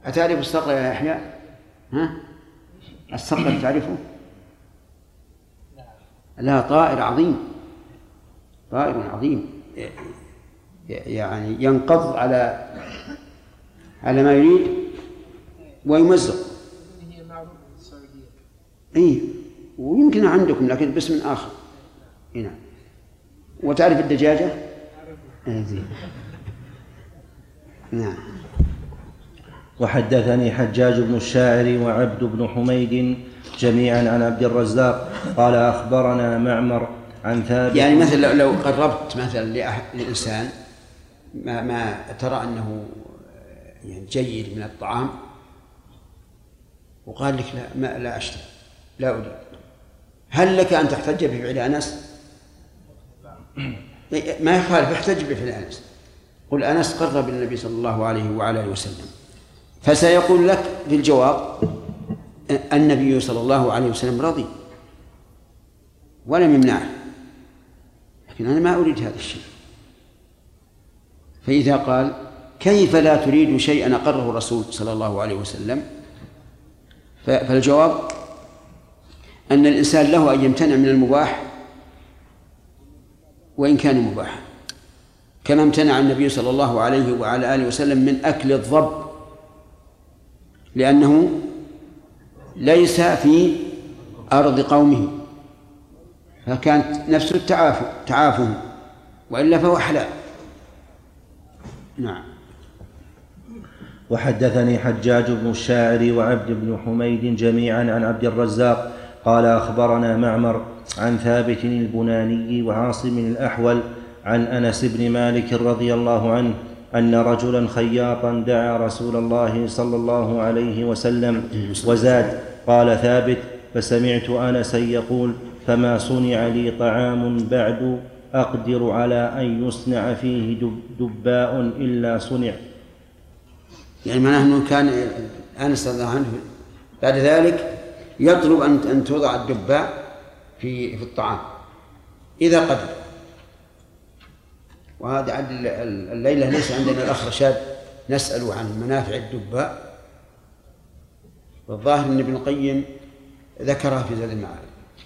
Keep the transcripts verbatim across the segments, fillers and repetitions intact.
أتعرف الصقر يا يحيى؟ ها؟ الصقر تعرفه؟ لا، طائر عظيم، طائر عظيم يعني ينقض على على ما يريد ويمزق. إيه، ويمكن عندكم لكن باسم آخر. هنا. وتعرف الدجاجة؟ نعم. وحدثني حجاج بن الشاعر وعبد بن حميد جميعا عن عبد الرزاق قال أخبرنا معمر عن ثابت. يعني مثلا لو قربت مثلا لإنسان ما, ما ترى أنه يعني جيد من الطعام وقال لك لا ما لا أشتري لا أريد، هل لك أن تحتج بفعل أنس؟ ما يخالف، احتج بفعل أنس، قل أنس قرب النبي صلى الله عليه وعلى آله وسلم، فسيقول لك في الجواب النبي صلى الله عليه وسلم رضي ولم يمنعه، لكن أنا ما أريد هذا الشيء. فإذا قال كيف لا تريد شيئا أقره الرسول صلى الله عليه وسلم، فالجواب أن الإنسان له أن يمتنع من المباح وإن كان مباحا، كما امتنع النبي صلى الله عليه وعلى آله وسلم من أكل الضب لأنه ليس في أرض قومه، فكانت نفس التعافي تعافهم، وإلا فهو حلال. نعم. وحدثني حجاج بن الشاعر وعبد بن حميد جميعا عن عبد الرزاق قال أخبرنا معمر عن ثابت البناني وعاصم الأحول عن أنس بن مالك رضي الله عنه أن رجلا خياطا دعا رسول الله صلى الله عليه وسلم وزاد. قال ثابت فسمعت أنسا يقول فما صنع لي طعام بعد أقدر على أن يصنع فيه دباء إلا صنع. يعني معناه أنه كان أنس رضي الله عنه بعد ذلك يطلب أن توضع الدباء في في الطعام إذا قدر. وهذا عند الليلة ليس عندنا الأخ رشاد نسأل عن منافع الدباء، والظاهر أن ابن القيم ذكرها في زاد المعارف.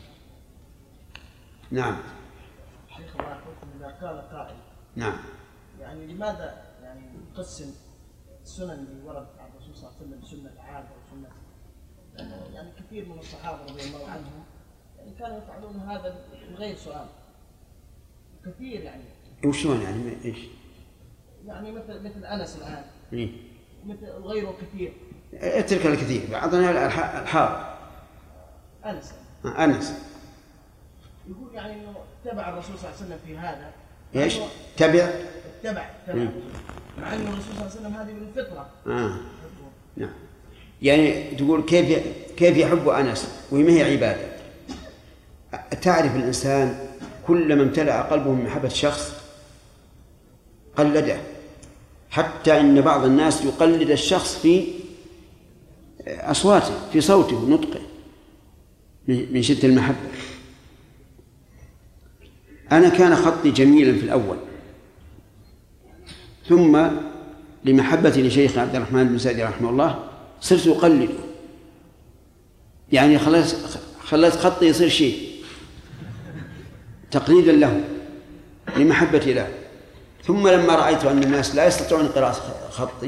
نعم. شيخ الله يحفظكم، إذا قال قائل نعم يعني لماذا يعني نقسم السنن اللي وردت عن الرسول صلى الله عليه وسلم سنة عادة وسنة، يعني كثير من الصحابة رضي الله عنهم يعني كانوا يفعلون هذا من غير سؤال كثير. يعني وشلون يعني ايش؟ يعني مثل مثل أنس الآن إيه؟ مثل غيره كثير. اترك الكثير، بعضنا الحار. أنس أنس يقول يعني إنه تبع الرسول صلى الله عليه وسلم في هذا. ايش؟ تبع تبع تبع مع أن الرسول صلى الله عليه وسلم هذه من الفطرة. آه. نعم. يعني تقول كيف كيف يحب أنس وما هي عبادة؟ تعرف الإنسان كلما امتلأ قلبه من محبة شخص قلده، حتى إن بعض الناس يقلد الشخص في أصواته في صوته ونطقه من شدة المحبة. أنا كان خطي جميلا في الأول، ثم لمحبتي لشيخ عبد الرحمن بن سعدي رحمه الله صرت أقلده، يعني خلص خلت خطي يصير شيء تقليدا له لمحبتي له. ثم لما رأيت أن الناس لا يستطيعون قراءة خطي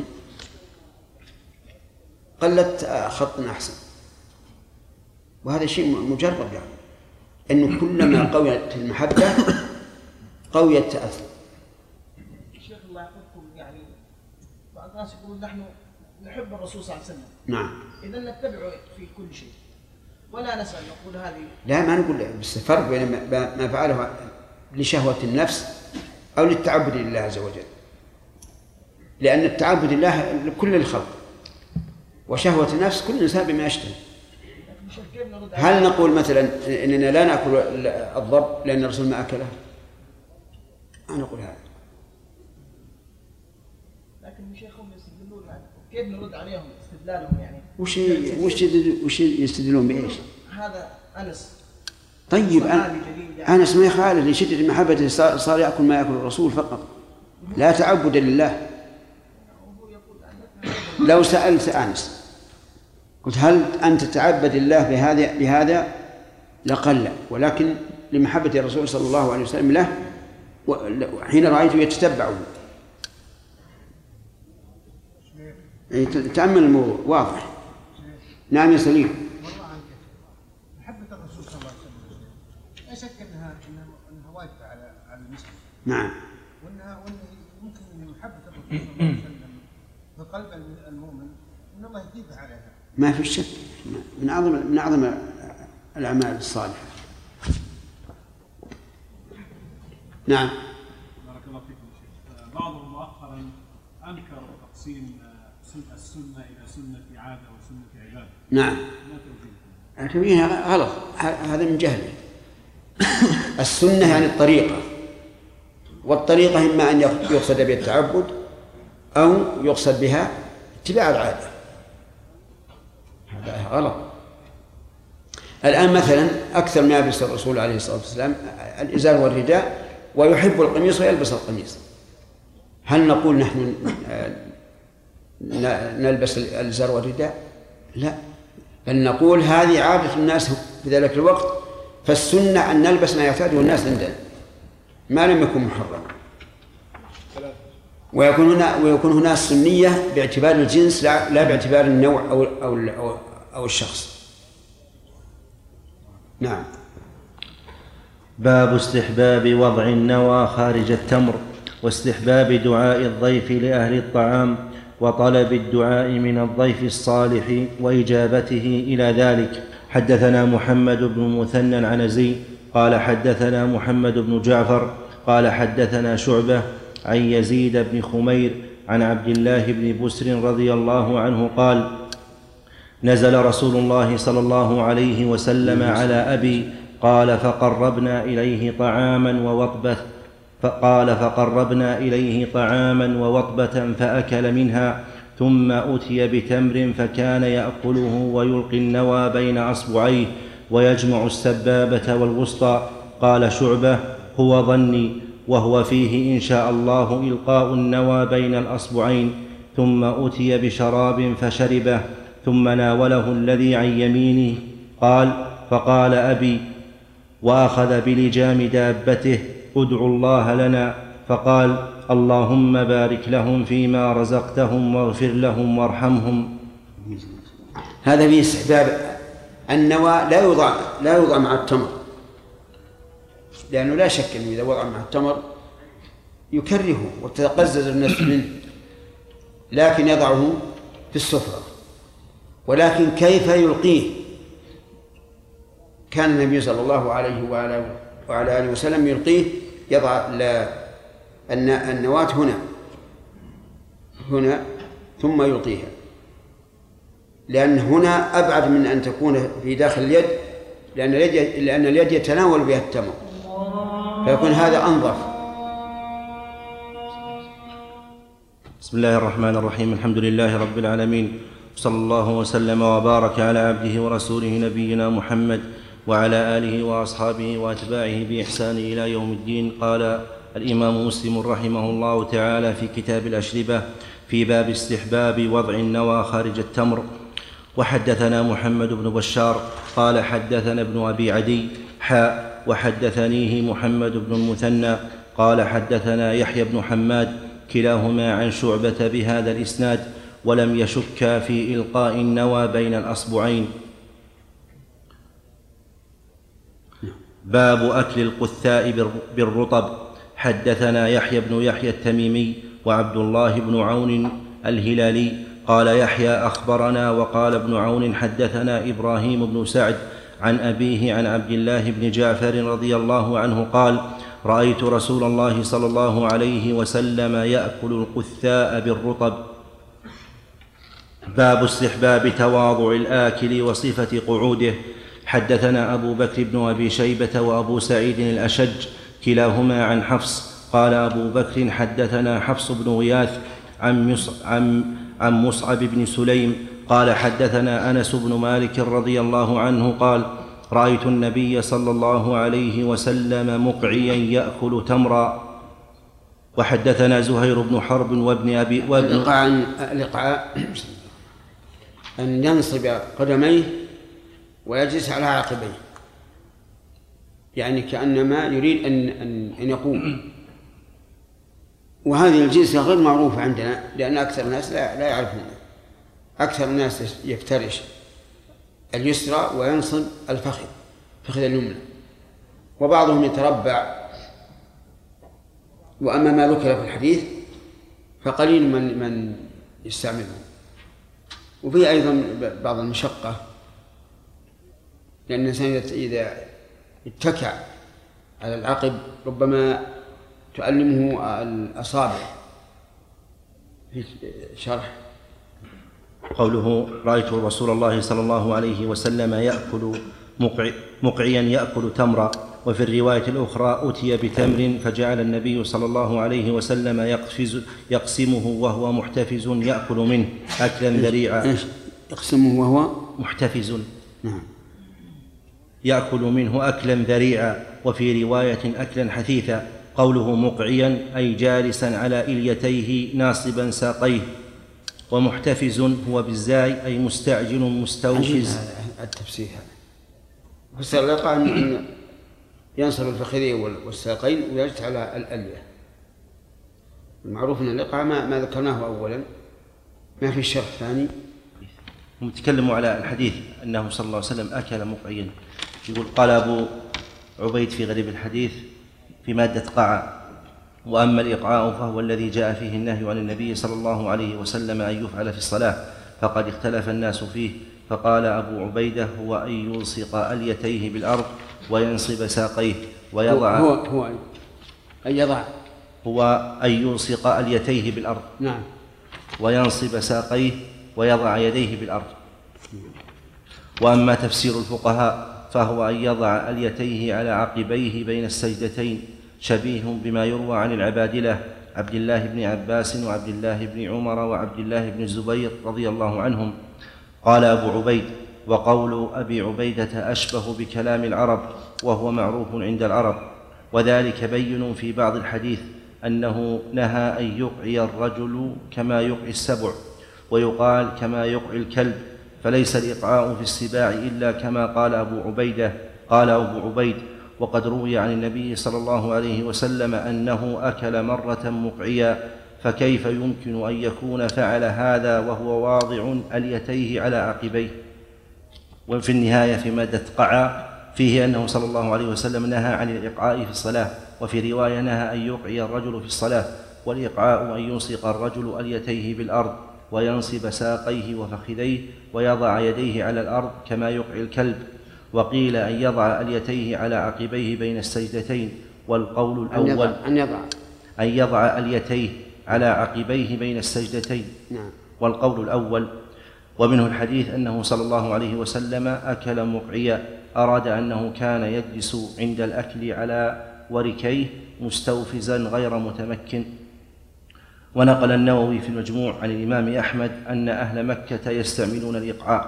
قلت خط أحسن، وهذا شيء مجرب، يعني أنه كلما قويت المحبة قوي التأثر. شيخ الله يحفظكم، يعني بعض الناس يقولون نحن نحب الرسول صلى الله عليه وسلم، نعم، إذا نتبعه في كل شيء ولا نسأل نقول هذه. لا، ما نقول، بس فرق بين ما فعله لشهوة النفس أو للتعبد لله عز وجل، لأن التعبد لله لكل الخلق، وشهوة النفس كل إنسان بما يشتهي. هل نقول مثلا إننا لا نأكل الضب لأن الرسول ما أكله؟ ما نقول هذا. لكن شيخهم يستدلون، كيف نرد عليهم استدلالهم؟ يعني وش وش وش يستدلون بإيش؟ هذا أنس. طيب أنس ما يخالف لشدة محبته صار يأكل ما يأكل الرسول فقط، لا تعبد لله. وهو يقول أن لو سألت أنس قلت هل أنت تتعبد الله بهذا بهذا لقال لا، ولكن لمحبة الرسول صلى الله عليه وسلم له حين رأيته يتتبعه. تأمل الموضوع واضح. نعم يا سليم. والله عنك محبة الرسول صلى الله عليه وسلم لا شك أنها أنها واجبة على على المسلم. نعم. وأنها وأنه يمكن أن محبة الرسول صلى الله عليه وسلم في قلب المؤمن أن الله يثيبه عليها. ما في شك، من أعظم من أعظم الأعمال الصالحة. نعم. بارك الله فيكم شيخ. بعضهم مؤخرا أنكر تقسيم السنة إلى سنة عادة وسنة عبادة. نعم. ما توجيهها غلط، هذا من جهله. السنة يعني الطريقة، والطريقة إما أن يقصد بها التعبد أو يقصد بها اتباع العادة. هذا غلط. الآن مثلا أكثر ما يلبس الرسول عليه الصلاة والسلام الإزار والرداء، ويحب القميص ويلبس القميص. هل نقول نحن نلبس الإزار والرداء؟ لا، بل نقول هذه عادة الناس في ذلك الوقت، فالسنة أن نلبس ما يعتاده الناس عندنا ما لم يكن محرم. ويكون هنا ويكون هنا السنية باعتبار الجنس لا, لا باعتبار النوع أو أو أو الشخص. نعم. باب استحباب وضع النوى خارج التمر، واستحباب دعاء الضيف لأهل الطعام، وطلب الدعاء من الضيف الصالح وإجابته إلى ذلك. حدثنا محمد بن مثنى العنزي قال حدثنا محمد بن جعفر قال حدثنا شعبة عن يزيد بن خمير عن عبد الله بن بسر رضي الله عنه قال نزل رسول الله صلى الله عليه وسلم على أبي قال فقربنا إليه طعاما ووطبة فقال فقربنا إليه طعاما ووطبة فأكل منها، ثم أتي بتمر فكان يأكله ويلقي النوى بين أصبعيه ويجمع السبابة والوسطى. قال شعبة هو ظني، وهو فيه إن شاء الله إلقاء النوى بين الأصبعين. ثم أتي بشراب فشربه، ثم ناوله الذي عن يمينه. قال فقال أبي وأخذ بلجام دابته ادعوا الله لنا، فقال اللهم بارك لهم فيما رزقتهم واغفر لهم وارحمهم. هذا فيه استحباب النوى لا يوضع لا يوضع مع التمر، لأنه لا شك أنه إذا وضع مع التمر يكرهه وتتقزز النفس منه، لكن يضعه في السفرة. ولكن كيف يلقيه؟ كان النبي صلى الله عليه وعلى آله وسلم يلقيه، يضع النواة هنا هنا ثم يلقيها، لأن هنا أبعد من أن تكون في داخل اليد، لأن اليد لأن اليد يتناول بها التمر، فيكون هذا أنظف. بسم الله الرحمن الرحيم. الحمد لله رب العالمين، صلى الله وسلم وبارك على عبده ورسوله نبينا محمد وعلى آله وأصحابه وأتباعه بإحسان إلى يوم الدين. قال الإمام مسلم رحمه الله تعالى في كتاب الأشربة في باب استحباب وضع النوى خارج التمر. وحدثنا محمد بن بشار قال حدثنا ابن أبي عدي حاء وحدثنيه محمد بن المثنى قال حدثنا يحيى بن حماد كلاهما عن شعبة بهذا الإسناد، ولم يشك في إلقاء النوى بين الأصبعين. باب أكل القثاء بالرطب. حدثنا يحيى بن يحيى التميمي وعبد الله بن عون الهلالي قال يحيى أخبرنا، وقال ابن عون حدثنا إبراهيم بن سعد عن أبيه عن عبد الله بن جعفر رضي الله عنه قال رأيت رسول الله صلى الله عليه وسلم يأكل القثاء بالرطب. باب استحباب تواضع الآكل وصفة قعوده. حدثنا أبو بكر بن أبي شيبة وأبو سعيد الأشج كلاهما عن حفص قال أبو بكر حدثنا حفص بن غياث عن عن مصعب بن سليم قال حدثنا أنس بن مالك رضي الله عنه قال رأيت النبي صلى الله عليه وسلم مقعيا يأكل تمرا. وحدثنا زهير بن حرب وابن أبي وابن الإيقاع الإيقاع أن ينصب قدميه ويجلس على عقبيه، يعني كأنما يريد أن أن يقوم. وهذه الجلسة غير معروفة عندنا، لأن أكثر الناس لا لا يعرفونها. أكثر الناس يفترش اليسرى وينصب الفخذ فخذ اليمنى، وبعضهم يتربع. وأما ما ذكر في الحديث فقليل من من يستعمله. وفيه أيضا بعض المشقة، لأن الإنسان إذا اتكع على العقب ربما تؤلمه الأصابع. في شرح قوله: رأيت رسول الله صلى الله عليه وسلم يأكل مقع مقعيا يأكل تمرا. وفي الرواية الأخرى: أتي بتمر فجعل النبي صلى الله عليه وسلم يقفز يقسمه وهو محتفز يأكل منه أكلا ذريعا. يقسمه وهو محتفز. نعم. يأكل منه أكلا ذريعا. وفي رواية: أكلا حثيثا. قوله مقعيا أي جالسا على إليتيه ناصبا ساقيه. ومحتفز هو بالزاي أي مستعجل مستوفز. التفسير هذا فسر الإيقاع أن ينصب الفخذين والساقين ويجلس على الألية. المعروف أن الإيقاع ما, ما ذكرناه أولا، ما في الشرح ثاني. هم تكلموا على الحديث أنه صلى الله عليه وسلم أكل مقعيا. يقول: قال أبو عبيد في غريب الحديث في مادة قاع: وأما الإقعاء فهو الذي جاء فيه النهي عن النبي صلى الله عليه وسلم أن يفعل في الصلاة، فقد اختلف الناس فيه. فقال أبو عبيدة: هو أن يلصق أليتيه بالأرض وينصب ساقيه ويضع هو هو أن يضع هو أن يلصق أليتيه بالأرض نعم وينصب ساقيه ويضع يديه بالأرض. وأما تفسير الفقهاء فهو أن يضع أليتيه على عقبيه بين السجدتين، شبيه بما يروى عن العبادلة عبد الله بن عباس وعبد الله بن عمر وعبد الله بن الزبير رضي الله عنهم. قال أبو عبيد: وقول أبي عبيدة أشبه بكلام العرب، وهو معروف عند العرب، وذلك بين في بعض الحديث أنه نهى أن يقعي الرجل كما يقعي السبع، ويقال كما يقعي الكلب، فليس الإقعاء في السباع إلا كما قال أبو عبيدة. قال أبو عبيد: وقد روي عن النبي صلى الله عليه وسلم أنه أكل مرة مقعيا، فكيف يمكن أن يكون فعل هذا وهو واضع أليتيه على عقبيه؟ وفي النهاية في مادة قعا فيه أنه صلى الله عليه وسلم نهى عن الإقعاء في الصلاة، وفي رواية نهى أن يقعي الرجل في الصلاة. والإقعاء أن يلصق الرجل أليتيه بالأرض وينصب ساقيه وفخذيه ويضع يديه على الأرض كما يقعي الكلب. وقيل أن يضع أليتيه على عقبيه بين السجدتين. والقول الأول أن يضع أن يضع أليتيه على عقبيه بين السجدتين. نعم. والقول الأول. ومنه الحديث أنه صلى الله عليه وسلم أكل مقعيا، أراد أنه كان يجلس عند الأكل على وركيه مستوفزا غير متمكن. ونقل النووي في المجموع عن الإمام أحمد أن أهل مكة يستعملون الإقعاء.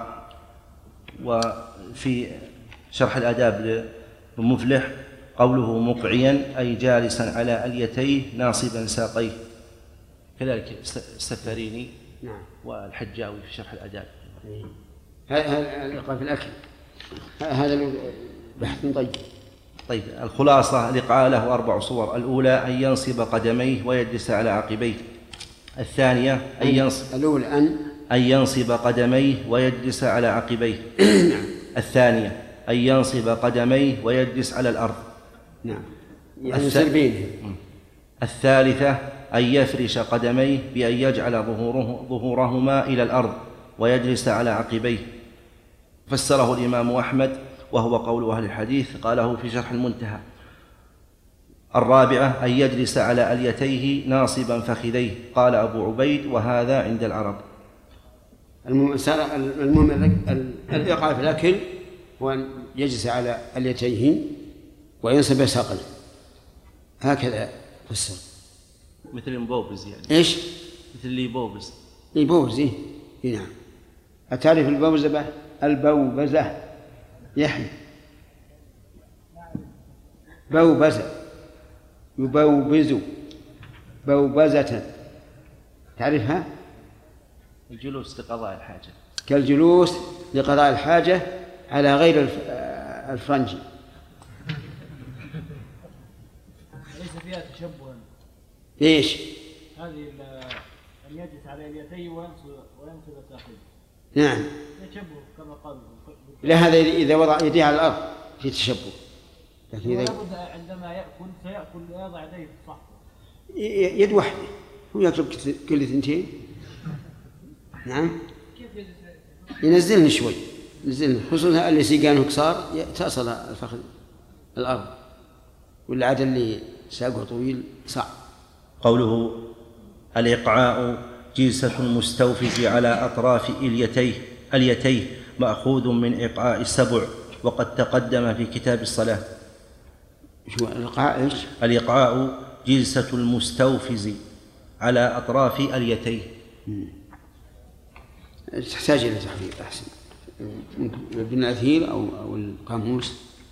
وفي شرح الآداب للمفلح قوله مقعيا أي جالسا على أليتيه ناصبا ساقيه، كذلك السفاريني نعم والحجاوي في شرح الآداب. هذا الإقعاء في الأكل هذا بحث طيب. طيب الخلاصة: الإقعاء له أربع صور. الأولى أن ينصب قدميه ويجلس على عقبيه. الثانية أن ينصب الأولى أن أن ينصب قدميه ويجلس على عقبيه. الثانية أن ينصب قدميه ويجلس على الأرض. نعم يعني الث... الثالثة أن يفرش قدميه بأن يجعل ظهوره ظهورهما إلى الأرض ويجلس على عقبيه. فسره الإمام أحمد وهو قول أهل الحديث، قاله في شرح المنتهى. الرابعة أن يجلس على أليتيه ناصبا فخذيه، قال أبو عبيد: وهذا عند العرب. المهم الإيقاع في الأكل هو أن يجلس على أليتيه وينصب ساقيه، هكذا فسر. مثل المبوبز يعني. إيش؟ مثل اللي يبوبز. يبوبز إيه؟ نعم. أتعرف البوبزة؟ البوبزة يحيى بوبزة يبوبز بوبزة، تعرفها؟ الجلوس لقضاء الحاجة. كالجلوس لقضاء الحاجة على غير الفرنجي. ليس فيها تشبها. ليش؟ هذه أن يجلس على اليدين وينصب ساقيه. نعم. تشبه كما قال. لا، هذا إذا وضع يديه على الأرض في تشبه. لكن إذا لابد عندما يأكل فيأكل يضع يديه في الصحن. يد واحدة، هو ياكل كل اثنتين. نعم. ينزلني شوي، ينزلني، خصوصا اللي سيقانه كسار تصل الفخذ الأرض، ولا عاد اللي ساقه طويل صعب. قوله الإقعاء جلسة المستوفز على أطراف إليتيه اليتيه مأخوذ من إقعاء السبع، وقد تقدم في كتاب الصلاة. شو الإقعاء؟ إيش؟ الإقعاء جلسة المستوفز على أطراف اليتيه. تحتاج إلى تحقيق أحسن، ابن الأثير أو أو القاموس.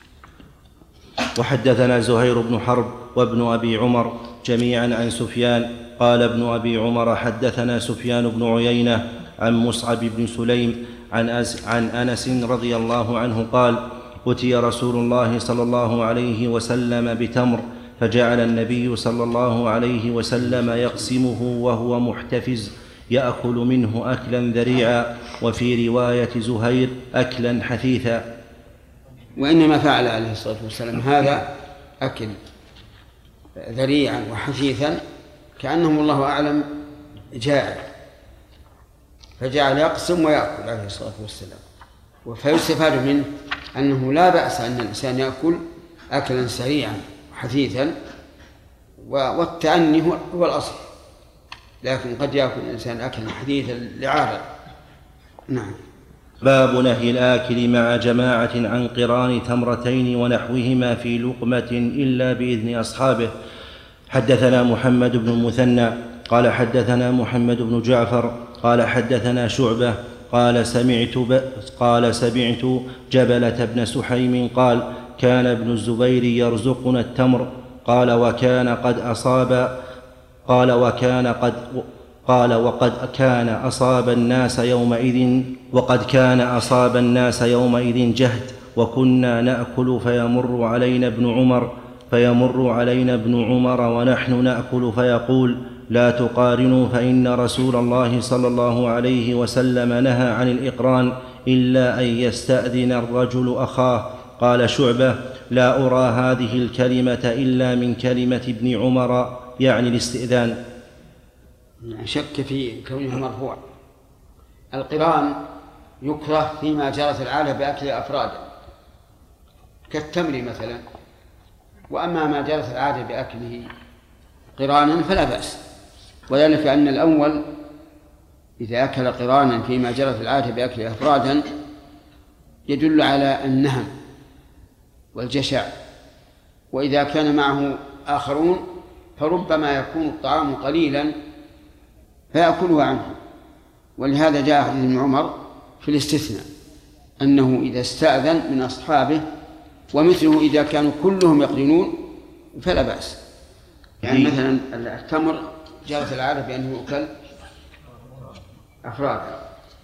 وحدثنا زهير بن حرب وابن أبي عمر جميعا عن سفيان قال ابن أبي عمر حدثنا سفيان بن عيينة عن مصعب بن سليم عن, عن أنس رضي الله عنه قال أتي رسول الله صلى الله عليه وسلم بتمر فجعل النبي صلى الله عليه وسلم يقسمه وهو محتفز يأكل منه أكلا ذريعا، وفي رواية زهير أكلا حثيثا. وإنما فعل عليه الصلاة والسلام هذا أكل ذريعا وحثيثا كأنه الله أعلم جائع، فجعل يقسم ويأكل عليه الصلاة والسلام. فيستفاد منه أنه لا بأس أن الإنسان يأكل أكلا سريعا وحثيثا، والتأني هو الأصل، لكن قد يأكل الإنسان أكلا حثيثا لعارض. نعم. باب نهي الآكل مع جماعة عن قران تمرتين ونحوهما في لقمة إلا بإذن أصحابه. حدثنا محمد بن المثنى قال حدثنا محمد بن جعفر قال حدثنا شعبة قال سمعت, ب... قال سمعت جبلة بن سحيم قال كان ابن الزبير يرزقنا التمر قال وكان قد أصاب قال وكان قد قال وقد كان أصاب الناس يومئذ وقد كان أصاب الناس يومئذ جهد، وكنا نأكل فيمر علينا ابن عمر فيمر علينا ابن عمر ونحن نأكل فيقول لا تقارنوا فإن رسول الله صلى الله عليه وسلم نهى عن الإقران إلا أن يستأذن الرجل أخاه. قال شعبة لا أرى هذه الكلمة إلا من كلمة ابن عمر يعني الاستئذان. شك في كونه مرفوع. القران يكره فيما جرت العادة بأكل أفرادا كالتمر مثلا، وأما ما جرت العادة بأكله قرانا فلا بأس، وذلك أن الأول إذا أكل قرانا فيما جرت العادة بأكله أفرادا يدل على النهم والجشع، وإذا كان معه آخرون فربما يكون الطعام قليلا فيأكله عنه. ولهذا جاء حديث ابن عمر في الاستثناء أنه إذا استأذن من أصحابه، ومثله إذا كانوا كلهم يقرنون فلا بأس. يعني مثلا التمر جرت العادة بأنه يؤكل أفرادا،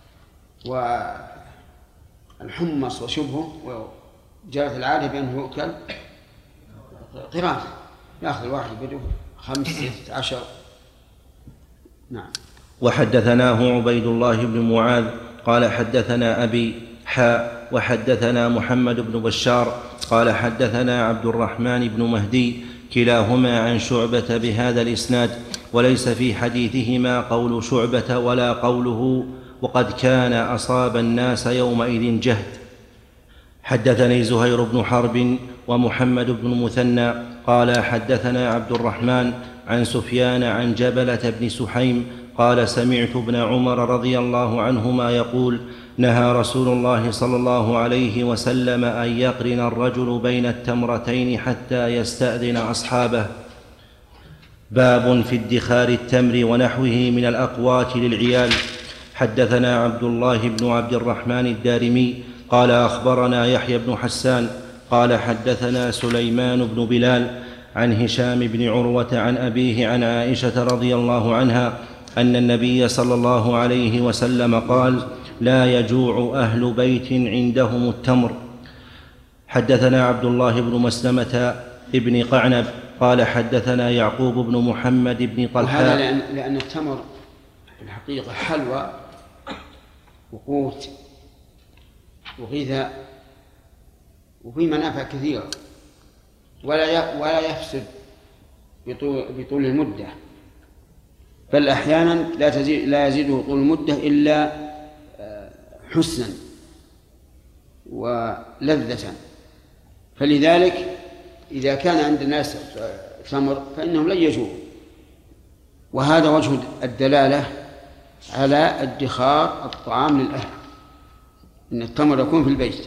والحمص وشبهه جرت العادة بأنه يؤكل قران، يأخذ الواحد بده خمسة عشر. نعم. وحدثناه عبيد الله بن معاذ قال حدثنا أبي حاء وحدثنا محمد بن بشار قال حدثنا عبد الرحمن بن مهدي كلاهما عن شعبة بهذا الإسناد، وليس في حديثهما قول شعبة ولا قوله وقد كان أصاب الناس يومئذ جهد. حدثني زهير بن حرب ومحمد بن المثنى قال حدثنا عبد الرحمن عن سفيان عن جبلة بن سحيم قال سمعت ابن عمر رضي الله عنهما يقول نهى رسول الله صلى الله عليه وسلم أن يقرن الرجل بين التمرتين حتى يستأذن أصحابه. باب في ادخار التمر ونحوه من الأقوات للعيال. حدثنا عبد الله بن عبد الرحمن الدارمي قال أخبرنا يحيى بن حسان قال حدثنا سليمان بن بلال عن هشام بن عروة عن أبيه عن عائشة رضي الله عنها أن النبي صلى الله عليه وسلم قال: لا يجوع أهل بيت عندهم التمر. حدثنا عبد الله بن مسلمة ابن قعنب قال حدثنا يعقوب بن محمد بن طلحة. وهذا لأن, لأن التمر في الحقيقة حلوى وقوت وغذاء وفي منافع كثيرة، ولا ولا يفسد بطول, بطول المدة، بل أحيانا لا تزيد لا يزيده طول المدة إلا حسنا ولذة. فلذلك إذا كان عند الناس تمر فإنهم لن يجوعوا، وهذا وجه الدلالة على ادخار الطعام للأهل، إن التمر يكون في البيت.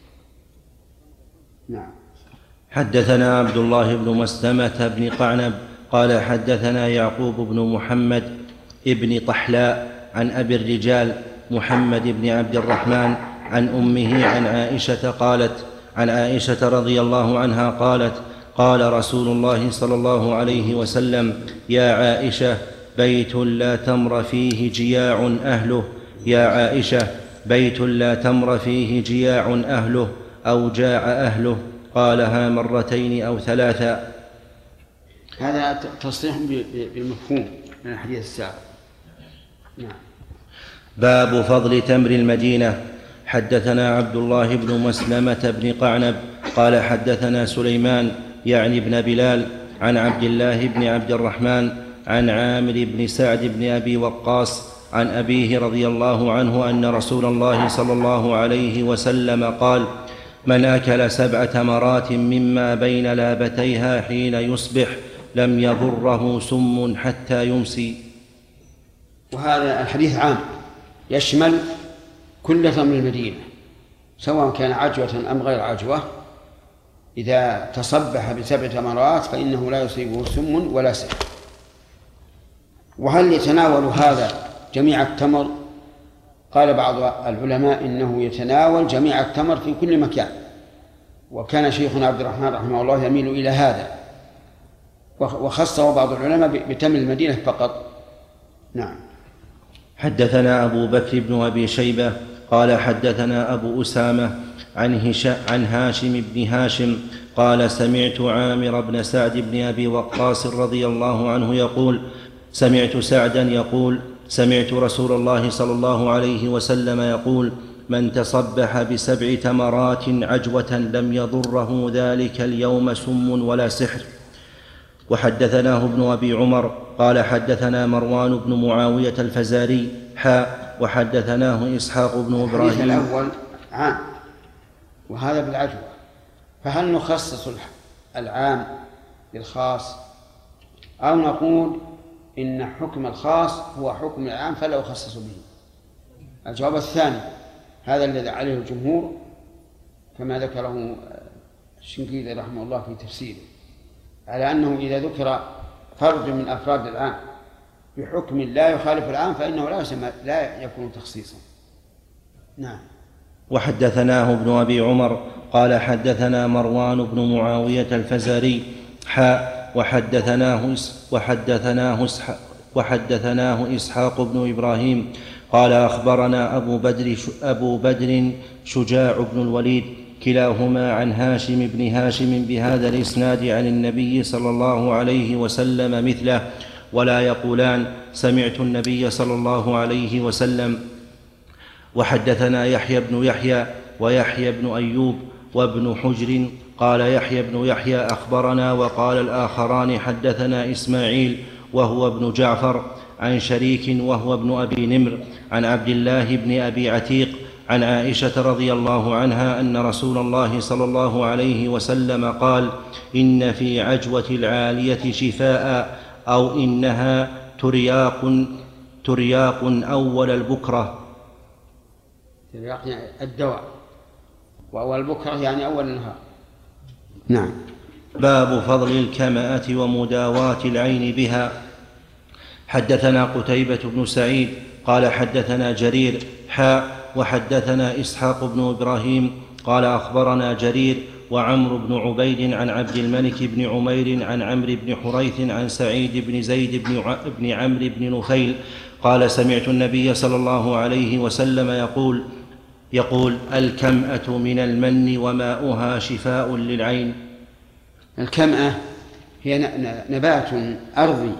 نعم. حدثنا عبد الله بن مسلمة بن قعنب قال حدثنا يعقوب بن محمد ابن طحلاء عن أبي الرجال محمد بن عبد الرحمن عن أمه عن عائشة قالت عن عائشة رضي الله عنها قالت: قال رسول الله صلى الله عليه وسلم: يا عائشة بيت لا تمر فيه جياع أهله، يا عائشة بيت لا تمر فيه جياع أهله أو جاع أهله. قالها مرتين أو ثلاثا. هذا تصريح بالمفهوم من الحديث السابق. نعم. باب فضل تمر المدينة. حدثنا عبد الله بن مسلمة بن قعنب قال حدثنا سليمان يعني بن بلال عن عبد الله بن عبد الرحمن عن عامر بن سعد بن أبي وقاص عن أبيه رضي الله عنه أن رسول الله صلى الله عليه وسلم قال: من أكل سبع تمرات مما بين لابتيها حين يصبح لم يضره سم حتى يمسي. وهذا الحديث عام يشمل كل تمر المدينة سواء كان عجوة أم غير عجوة، إذا تصبح بسبع تمرات فإنه لا يصيبه سم ولا سحر. وهل يتناول هذا جميع التمر؟ قال بعض العلماء إنه يتناول جميع التمر في كل مكان، وكان شيخنا عبد الرحمن رحمه الله يميل إلى هذا، وخصه بعض العلماء بتمر المدينة فقط. نعم. حدثنا أبو بكر بن أبي شيبة قال حدثنا أبو أسامة عن, عن هاشم بن هاشم قال سمعت عامر بن سعد بن أبي وقاص رضي الله عنه يقول: سمعت سعدا يقول: سمعت رسول الله صلى الله عليه وسلم يقول: من تصبح بسبع تمرات عجوة لم يضره ذلك اليوم سم ولا سحر. وحدثناه ابن أبي عمر قال حدثنا مروان بن معاوية الفزاري حاء وحدثناه إسحاق بن إبراهيم. الحديث الأول عام وهذا بالعجوة، فهل نخصص العام بالخاص أو نقول إن حكم الخاص هو حكم العام فلا يخصص به؟ الجواب الثاني، هذا الذي عليه الجمهور كما ذكره الشنقيطي رحمه الله في تفسيره، على أنه إذا ذكر فرد من أفراد العام بحكم لا يخالف العام فإنه لا يسمى لا يكون تخصيصا. نعم. وحدثناه ابن أبي عمر قال حدثنا مروان بن معاوية الفزاري حاء وحدثناه وحدثناه وحدثناه إسحاق بن إبراهيم قال أخبرنا أبو بدر أبو بدر شجاع بن الوليد كلاهما عن هاشم بن هاشم بهذا الإسناد عن النبي صلى الله عليه وسلم مثله، ولا يقولان سمعت النبي صلى الله عليه وسلم. وحدثنا يحيى بن يحيى ويحيى بن أيوب وابن حجر قال يحيى بن يحيى أخبرنا، وقال الآخران حدثنا إسماعيل وهو ابن جعفر عن شريك وهو ابن أبي نمر عن عبد الله بن أبي عتيق عن عائشة رضي الله عنها أن رسول الله صلى الله عليه وسلم قال: إن في عجوة العالية شفاء أو إنها ترياق ترياق أول البكرة. ترياق يعني الدواء، وأول البكرة يعني أول النهار. نعم. باب فضل الكمأة ومداواة العين بها. حدثنا قتيبة بن سعيد قال حدثنا جرير حاء وحدثنا إسحاق بن إبراهيم قال أخبرنا جرير وعمرو بن عبيد عن عبد الملك بن عمير عن عمرو بن حريث عن سعيد بن زيد بن عمرو بن نفيل قال سمعت النبي صلى الله عليه وسلم يقول يقول الكمأة من المن وماؤها شفاء للعين. الكمأة هي نبات أرضي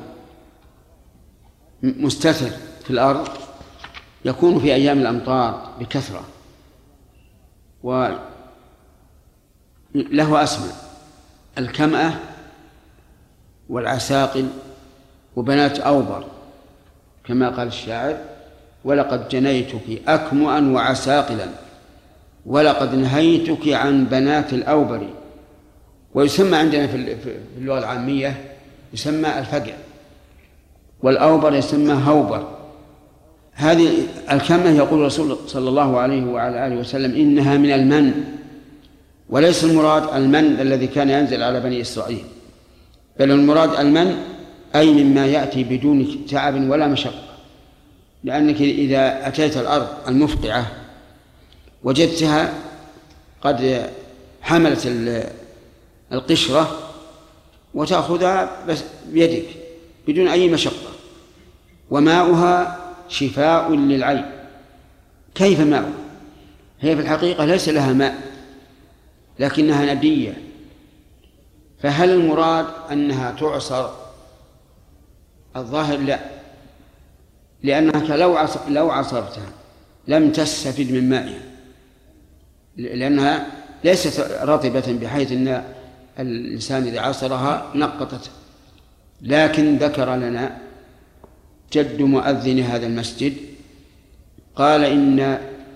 مستتر في الأرض يكون في أيام الأمطار بكثرة، وله أسماء: الكمأة والعساقل وبنات أوبر، كما قال الشاعر: ولقد جنيتك أكمؤا وعساقلا ولقد نهيتك عن بنات الأوبر. ويسمى عندنا في اللغة العامية يسمى الفقع، والأوبر يسمى هوبر. هذه الكمة يقول الرسول صلى الله عليه وعلى آله وسلم إنها من المن، وليس المراد المن الذي كان ينزل على بني إسرائيل، بل المراد المن أي مما يأتي بدون تعب ولا مشقة، لأنك إذا أتيت الأرض المفقعة وجدتها قد حملت القشرة وتأخذها بس بيدك بدون أي مشقة، وماؤها شفاء للعين. كيف ماؤها؟ هي في الحقيقة ليس لها ماء لكنها ندية، فهل المراد أنها تعصر؟ الظاهر لا، لأنك لو لو عصرتها لم تستفد من مائها، لأنها ليست رطبة بحيث أن الإنسان إذا عصرها نقطت. لكن ذكر لنا جد مؤذن هذا المسجد قال إن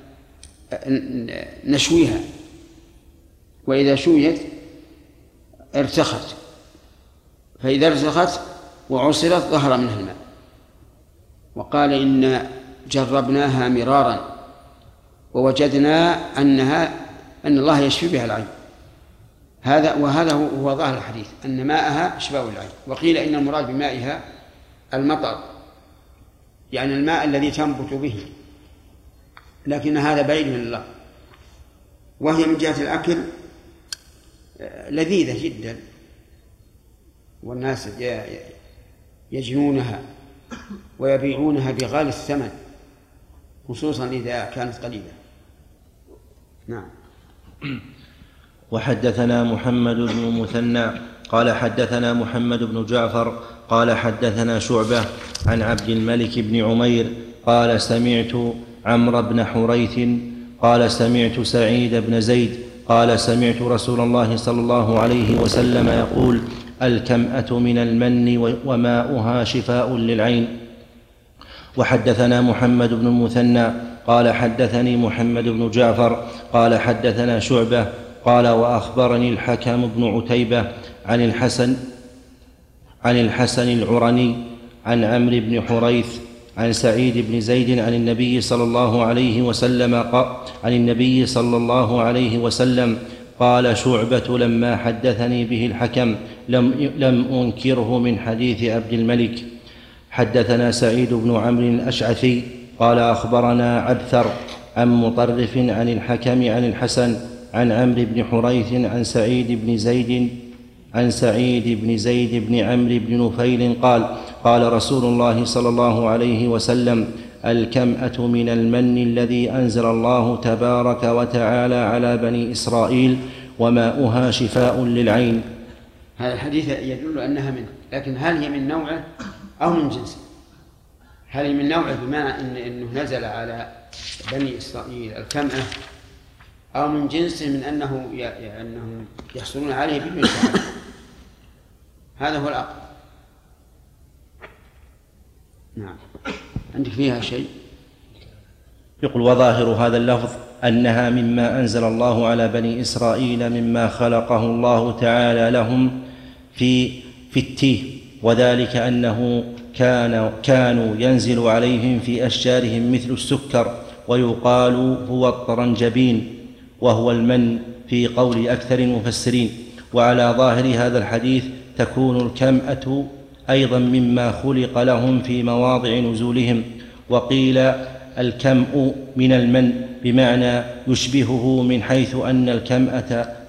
نشويها، وإذا شويت ارتخت، فإذا ارتخت وعصرت ظهر منها الماء. وقال إن جربناها مرارا ووجدنا أنها أن الله يشفي بها العين. هذا وهذا هو ظاهر الحديث، أن ماءها شفاء العين. وقيل إن المراد بمائها المطر، يعني الماء الذي تنبت به، لكن هذا بعيد من الله. وهي من جهة الأكل لذيذة جدا، والناس يجنونها ويبيعونها بغالي الثمن، خصوصا إذا كانت قليلة. نعم. وحدثنا محمد بن المثنى قال حدثنا محمد بن جعفر قال حدثنا شعبة عن عبد الملك بن عمير قال سمعت عمرو بن حريث قال سمعت سعيد بن زيد قال سمعت رسول الله صلى الله عليه وسلم يقول الكمأة من المن وماؤها شفاء للعين. وحدثنا محمد بن المثنى قال حدثني محمد بن جعفر قال حدثنا شعبة قال وأخبرني الحكم بن عتيبة عن الحسن عن الحسن العرني عن عمرو بن حريث عن سعيد بن زيد عن النبي صلى الله عليه وسلم عن النبي صلى الله عليه وسلم قال شعبة لما حدثني به الحكم لم, لم أنكره من حديث عبد الملك. حدثنا سعيد بن عمرو الأشعثي قال أخبرنا عبثر عن مطرف عن الحكم عن الحسن عن عمرو بن حريث عن سعيد بن زيد عن سعيد بن زيد بن عمرو بن نفيل قال قال رسول الله صلى الله عليه وسلم الكمأة من المن الذي أنزل الله تبارك وتعالى على بني إسرائيل وماؤها شفاء للعين. هذا الحديث يدل أنها منه، لكن هل هي من نوعه أو من جنسه؟ هل هي من نوعه بمعنى إن إنه نزل على بني إسرائيل الكمأة، أو من جنسه من أنه ي... أنهم يحصلون عليه بدون تعب؟ هذا هو الأقرب. نعم. عندك فيها شيء؟ يقول وظاهر هذا اللفظ أنها مما أنزل الله على بني إسرائيل مما خلقه الله تعالى لهم في في التيه، وذلك أنه كان كانوا ينزل عليهم في أشجارهم مثل السكر، ويقال هو الطرنجبين وهو المن في قول أكثر المفسرين. وعلى ظاهر هذا الحديث تكون الكمأة أيضا مما خلق لهم في مواضع نزولهم. وقيل الكمأ من المن بمعنى يشبهه، من حيث أن الكمأة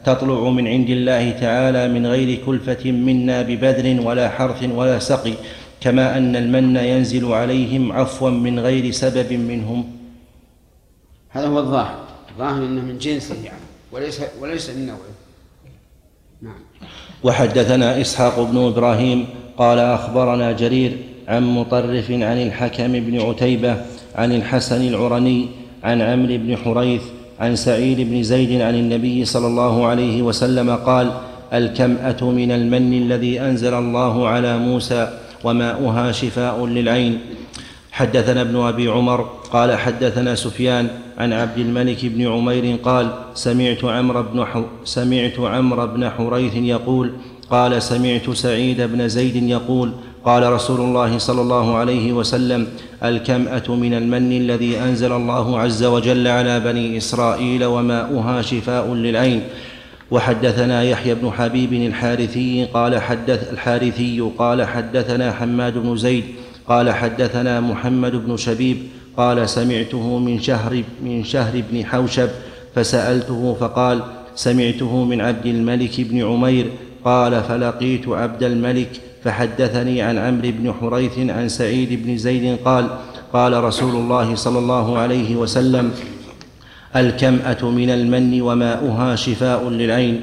تطلع من عند الله تعالى من غير كلفة منا ببذل ولا حرث ولا سقي، كما أن المن ينزل عليهم عفوا من غير سبب منهم. هذا هو الظاهر، الظاهر أنه من جنسه يعني وليس وليس من نوعه. نعم. وحدثنا إسحاق بن إبراهيم قال أخبرنا جرير عن مطرف عن الحكم بن عتيبة عن الحسن العرني عن عمرو بن حريث عن سعيد بن زيد عن النبي صلى الله عليه وسلم قال: الكمأة من المن الذي أنزل الله على موسى وماؤها شفاء للعين. حدثنا ابن أبي عمر قال حدثنا سفيان عن عبد الملك بن عمير قال: سمعت عمرو بن سمعت عمرو بن حريث يقول قال: سمعت سعيد بن زيد يقول: قال رسول الله صلى الله عليه وسلم: الكمأة من المن الذي أنزل الله عز وجل على بني إسرائيل وماؤها شفاء للعين. وحدثنا يحيى بن حبيب الحارثي قال حدث الحارثي قال حدثنا حماد بن زيد قال حدثنا محمد بن شبيب قال: سمعته من شهر من شهر بن حوشب فسألته فقال: سمعته من عبد الملك بن عمير قال: فلقيت عبد الملك فحدثني عن عمرو بن حريث عن سعيد بن زيد قال: قال رسول الله صلى الله عليه وسلم: الكمأة من المن وماؤها شفاء للعين.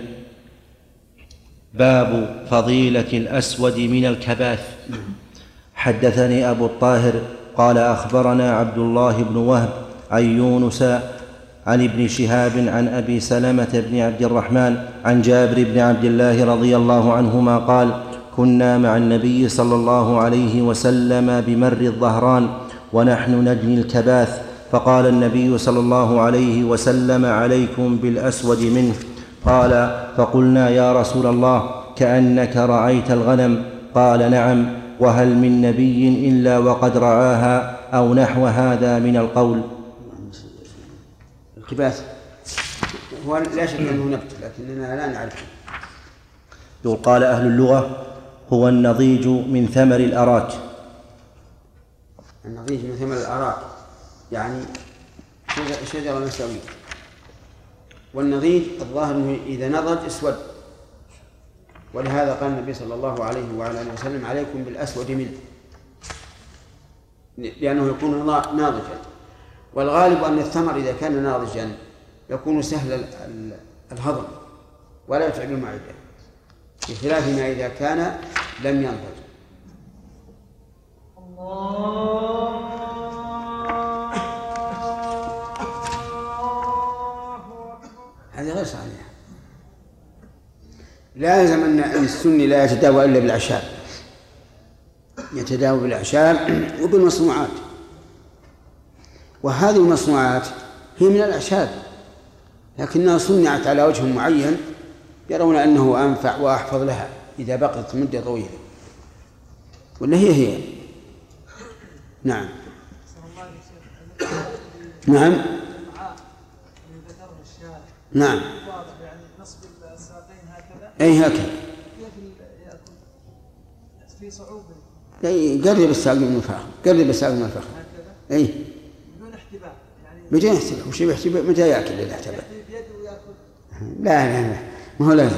باب فضيلة الأسود من الكباث. حدثني أبو الطاهر قال أخبرنا عبد الله بن وهب عن يونس عن ابن شهاب عن أبي سلمة بن عبد الرحمن عن جابر بن عبد الله رضي الله عنهما قال: كنا مع النبي صلى الله عليه وسلم بمر الظهران ونحن نجني الكباث، فقال النبي صلى الله عليه وسلم: عليكم بالأسود منه. قال: فقلنا: يا رسول الله، كأنك رعيت الغنم. قال: نعم، وهل من نبي إلا وقد رعاها، أو نحو هذا من القول. الكباث هو لا شك أنه نبت، لكننا لا نعرفه. يقول: قال أهل اللغة: هو النضيج من ثمر الأراك. النضيج من ثمر الأراك يعني شجرة مساوية، والنضيج الظاهر أنه إذا نضج اسود، ولهذا قال النبي صلى الله عليه وعلى آله وسلم: عليكم بالأسود منه، لأنه يكون ناضجا. والغالب أن الثمر إذا كان ناضجا يكون سهل الهضم ولا يتعب المعدة، بخلاف ما إذا كان لم ينضج. هذه غير صحيحة. لا يلزم أن السني لا يتداوى إلا بالأعشاب، يتداوى بالأعشاب وبالمصنوعات، وهذه المصنوعات هي من الأعشاب لكنها صنعت على وجه معين يرون أنه أنفع وأحفظ لها إذا بقيت مدة طويلة، ولا هي هي. نعم نعم نعم أي هكذا. في صعوبة. أي قرب الساق من الفخذ، قرب الساق من الفخذ. أي بدون احتباء يعني. بدون احتباء، وش يحتباء؟ متى يأكل الاحتباء؟ بيده ويأكل. لا لا لا ما هو لازم.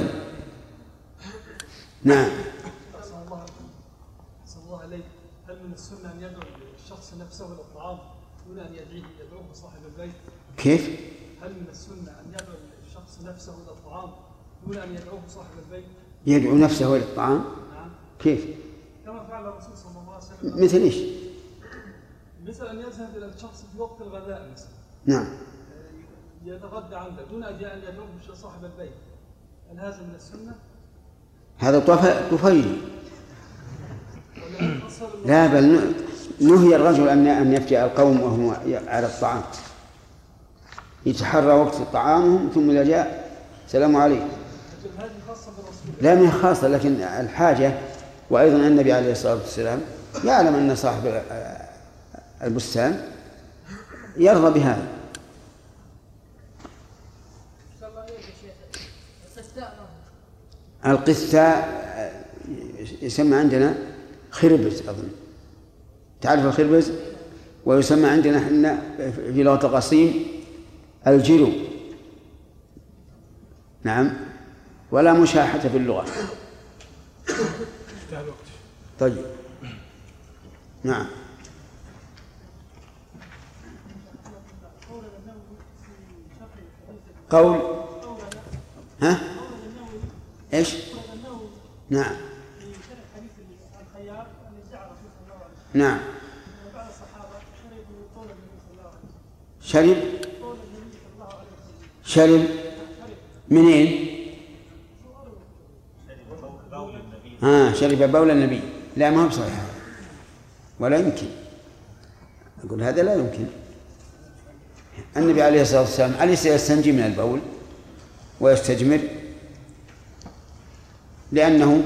نعم. أحسن الله أحسن الله عليك. هل من السنة أن يدعو الشخص نفسه للطعام دون أن يدعيه يدعوه صاحب البيت؟ كيف؟ هل من السنة أن يدعو الشخص نفسه للطعام دون أن يدعوه صاحب البيت؟ يدعو نفسه للطعام؟ نعم. كيف؟ كما فعل الرسول صلى الله عليه وسلم. مثل إيش؟ مثل أن يذهب إلى الشخص في وقت الغداء مثلا. نعم. يتغدى عنده دون أن يدعوه صاحب البيت. هل هذا من السنة؟ هذا طفيلي. لا بل نهي الرجل أن أن يفجأ القوم وهو على الطعام، يتحرى وقت طعامهم ثم إذا جاء السلام عليكم. لا من خاصة، لكن الحاجة، وأيضا النبي عليه الصلاة والسلام يعلم أن صاحب البستان يرضى بهذا. القثاء يسمى عندنا خربز، أظن تعرف الخربز، ويسمى عندنا احنا في لغة القصيم الجلو. نعم ولا مشاحة في اللغة. طيب نعم. قول ها ايش؟ نعم نعم. شرب شرب منين؟ ها شرب بول النبي. لا ما هو بصحيح ولا يمكن. أقول هذا لا يمكن. النبي عليه الصلاة والسلام أليس يستنجي من البول ويستجمر؟ لأنه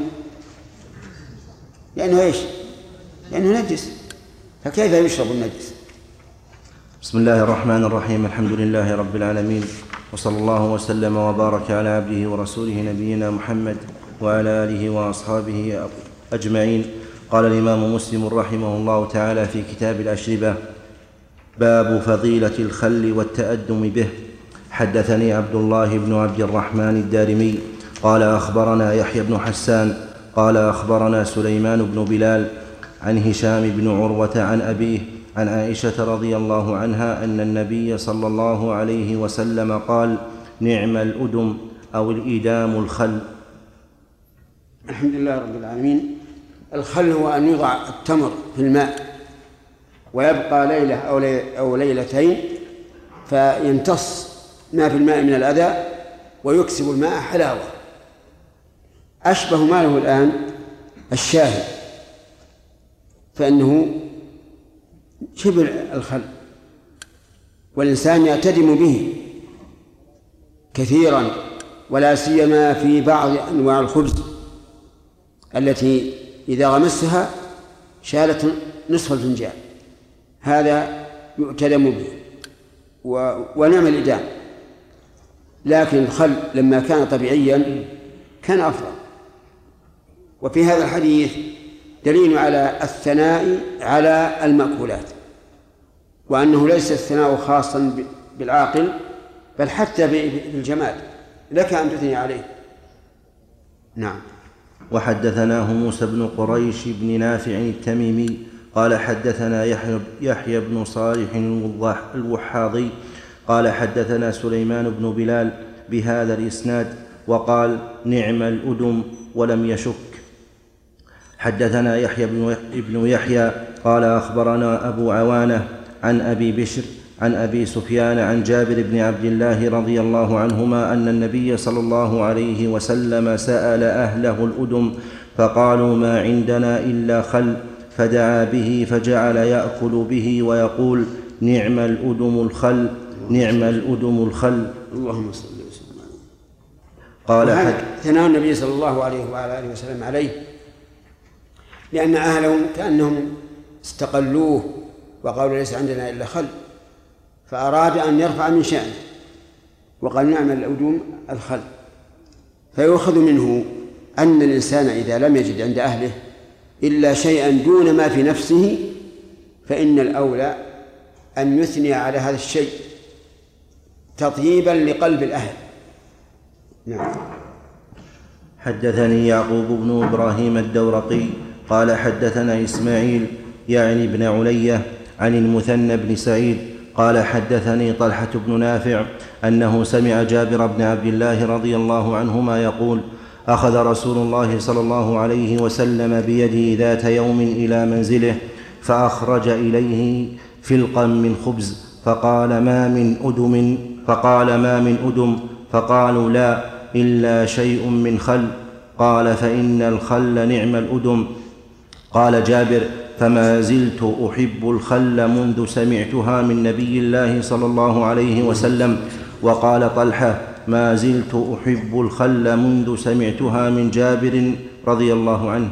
لأنه إيش؟ لأنه نجس، فكيف يشرب النجس؟ بسم الله الرحمن الرحيم. الحمد لله رب العالمين، وصلى الله وسلم وبارك على عبده ورسوله نبينا محمد وعلى آله وأصحابه أجمعين. قال الإمام مسلم رحمه الله تعالى في كتاب الأشربة: باب فضيلة الخل والتأدم به. حدثني عبد الله بن عبد الرحمن الدارمي قال أخبرنا يحيى بن حسان قال أخبرنا سليمان بن بلال عن هشام بن عروة عن أبيه عن عائشة رضي الله عنها أن النبي صلى الله عليه وسلم قال: نعم الأدم أو الإدام الخل. الحمد لله رب العالمين. الخل هو أن يضع التمر في الماء ويبقى ليلة أو, لي أو ليلتين فيمتص ما في الماء من الأذى ويكسب الماء حلاوة. أشبه ما له الآن الشاهي، فإنه شبه الخل، والإنسان يعتدم به كثيرا، ولا سيما في بعض أنواع الخبز التي إذا غمسها شالت نصف الفنجان، هذا يعتدم به ونعم الإدام. لكن الخل لما كان طبيعيا كان أفضل. وفي هذا الحديث دليل على الثناء على المأكولات، وأنه ليس الثناء خاصا بالعاقل بل حتى بالجماد، لك أن تثني عليه. نعم. وحدثناه موسى بن قريش بن نافع التميمي قال حدثنا يحيى بن صالح الوحاضي قال حدثنا سليمان بن بلال بهذا الإسناد وقال: نعم الأدم، ولم يشك. حدثنا يحيى بن يحيى قال أخبرنا أبو عوانة عن أبي بشر عن أبي سفيان عن جابر بن عبد الله رضي الله عنهما أن النبي صلى الله عليه وسلم سأل أهله الأدم فقالوا: ما عندنا إلا خل، فدعا به فجعل يأكل به ويقول: نعم الأدم الخل، نعم الأدم الخل. اللهم صل وسلم عليه. قال: ثناء النبي صلى الله عليه وعلى آله وسلم عليه، لأن أهلهم كأنهم استقلوه وقالوا: ليس عندنا إلا خل، فأراد أن يرفع من شأنه وقال: نعم الأدم الخل. فيؤخذ منه أن الإنسان إذا لم يجد عند أهله إلا شيئا دون ما في نفسه فإن الأولى أن يثني على هذا الشيء تطييبا لقلب الأهل. نعم. حدثني يعقوب بن إبراهيم الدورقي قال حدثنا إسماعيل يعني بن علية عن المثنى بن سعيد قال حدثني طلحة بن نافع أنه سمع جابر بن عبد الله رضي الله عنهما يقول: أخذ رسول الله صلى الله عليه وسلم بيده ذات يوم إلى منزله فأخرج إليه فلقا من خبز فقال: ما من أدم فقال ما من أدم فقالوا: لا إلا شيء من خل. قال: فإن الخل نعم الأدم. قال جابر: فما زلت أحب الخل منذ سمعتها من نبي الله صلى الله عليه وسلم. وقال طلحة: ما زلت أحب الخل منذ سمعتها من جابر رضي الله عنه.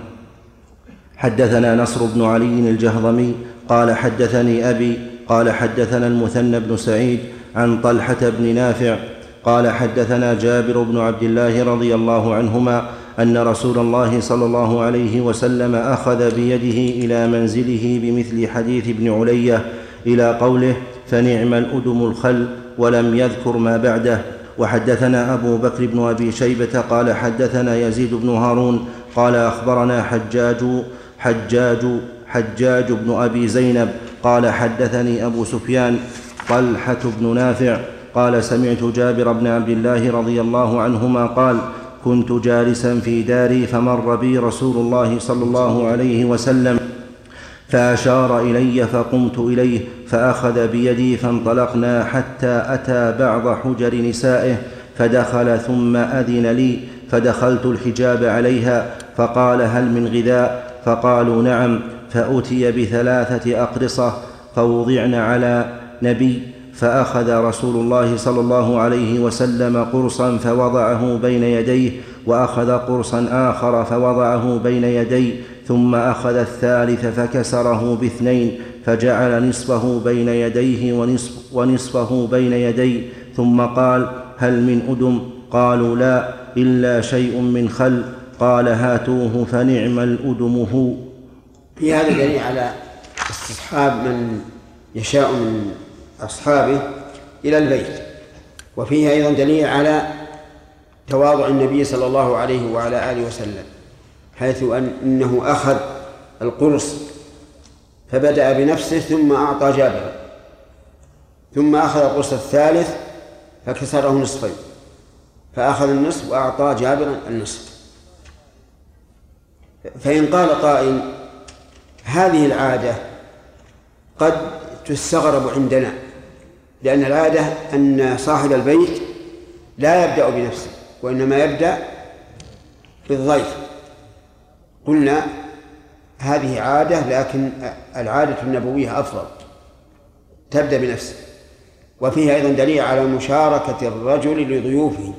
حدثنا نصر بن علي الجهضمي قال حدثني أبي قال حدثنا المثنى بن سعيد عن طلحة بن نافع قال حدثنا جابر بن عبد الله رضي الله عنهما أن رسول الله صلى الله عليه وسلم أخذ بيده إلى منزله بمثل حديث ابن علية إلى قوله: فنعم الأدم الخل، ولم يذكر ما بعده. وحدثنا أبو بكر بن أبي شيبة قال حدثنا يزيد بن هارون قال أخبرنا حجاج حجاج حجاج بن أبي زينب قال حدثني أبو سفيان طلحة بن نافع قال سمعت جابر بن عبد الله رضي الله عنهما قال كنت جالسا في داري فمر بي رسول الله صلى الله عليه وسلم فأشار إلي فقمت إليه فأخذ بيدي فانطلقنا حتى أتى بعض حجر نسائه فدخل ثم أذن لي فدخلت الحجاب عليها فقال هل من غذاء؟ فقالوا نعم. فأتي بثلاثة أقرصة فوضعن على نبي فأخذ رسول الله صلى الله عليه وسلم قرصا فوضعه بين يديه وأخذ قرصا آخر فوضعه بين يديه ثم أخذ الثالث فكسره باثنين فجعل نصفه بين يديه ونصف ونصفه بين يديه ثم قال هل من أدم؟ قالوا لا إلا شيء من خل. قال هاتوه فنعم الأدم هو. في هذا دليل على استصحاب من يشاء من أصحابه إلى البيت، وفيه أيضا دليل على تواضع النبي صلى الله عليه وعلى آله وسلم، حيث أنه أخذ القرص فبدأ بنفسه ثم أعطى جابرا، ثم أخذ القرص الثالث فكسره نصفين فأخذ النصف وأعطى جابرا النصف. فإن قال قائل هذه العادة قد تستغرب عندنا، لأن العادة أن صاحب البيت لا يبدأ بنفسه وإنما يبدأ بالضيف. قلنا هذه عادة، لكن العادة النبوية أفضل، تبدأ بنفسه. وفيه أيضا دليل على مشاركة الرجل لضيوفه،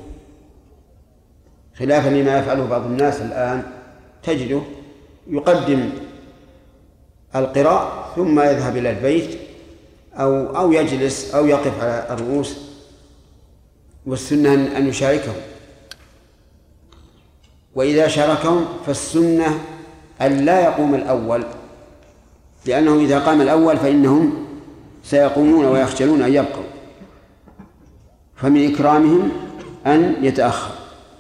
خلافا لما يفعله بعض الناس الآن، تجده يقدم القراء ثم يذهب إلى البيت أو أو يجلس أو يقف على الرؤوس، والسنة أن يشاركهم. وإذا شاركهم فالسنة أن لا يقوم الأول، لأنه إذا قام الأول فإنهم سيقومون ويخجلون أن يبقوا، فمن إكرامهم أن يتأخر.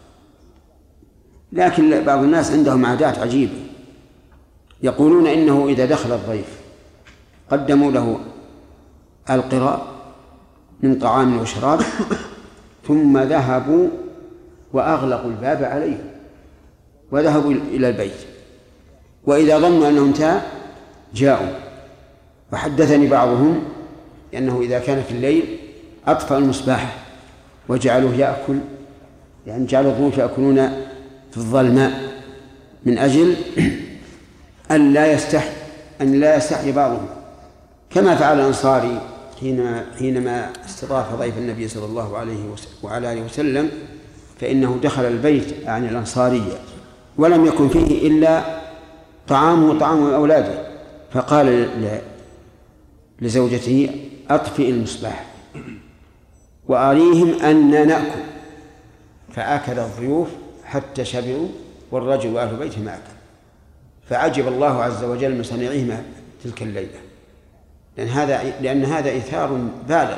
لكن بعض الناس عندهم عادات عجيبة، يقولون إنه إذا دخل الضيف قدموا له القراء من طعام وشراب ثم ذهبوا وأغلقوا الباب عليه وذهبوا إلى البيت، وإذا ظنوا أنه انتهى جاءوا. وحدثني بعضهم أنه إذا كان في الليل أطفأ المصباح وجعلوه يأكل، يعني جعلوا الضيوف يأكلون في الظلماء من أجل أن لا يستحي أن لا يستحي بعضهم، كما فعل الأنصاري حينما حينما استضاف ضيف النبي صلى الله عليه وعلى آله وسلم، فإنه دخل البيت عن الأنصارية ولم يكن فيه إلا طعامه وطعام أولاده، فقال لزوجته أطفئ المصباح وأريهم أن نأكل، فأكل الضيوف حتى شبعوا والرجل وأهل بيته ما أكل. فعجب الله عز وجل من صنيعهما تلك الليلة، لأن هذا لأن هذا إيثار بالغ،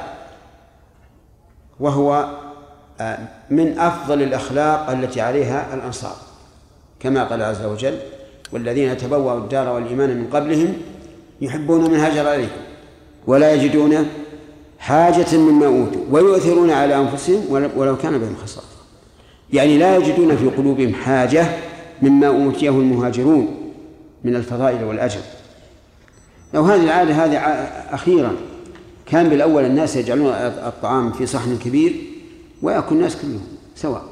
وهو من أفضل الأخلاق التي عليها الأنصار، كما قال عز وجل والذين تبوأوا الدار والإيمان من قبلهم يحبون من هاجر عليهم ولا يجدون حاجة مما أوتوا ويؤثرون على أنفسهم ولو كان بهم خصاصة، يعني لا يجدون في قلوبهم حاجة مما أوتيه المهاجرون من الفضائل والأجر. لو هذه العادة هذه أخيرا كان بالأول الناس يجعلون الطعام في صحن كبير ويأكل الناس كلهم سواء،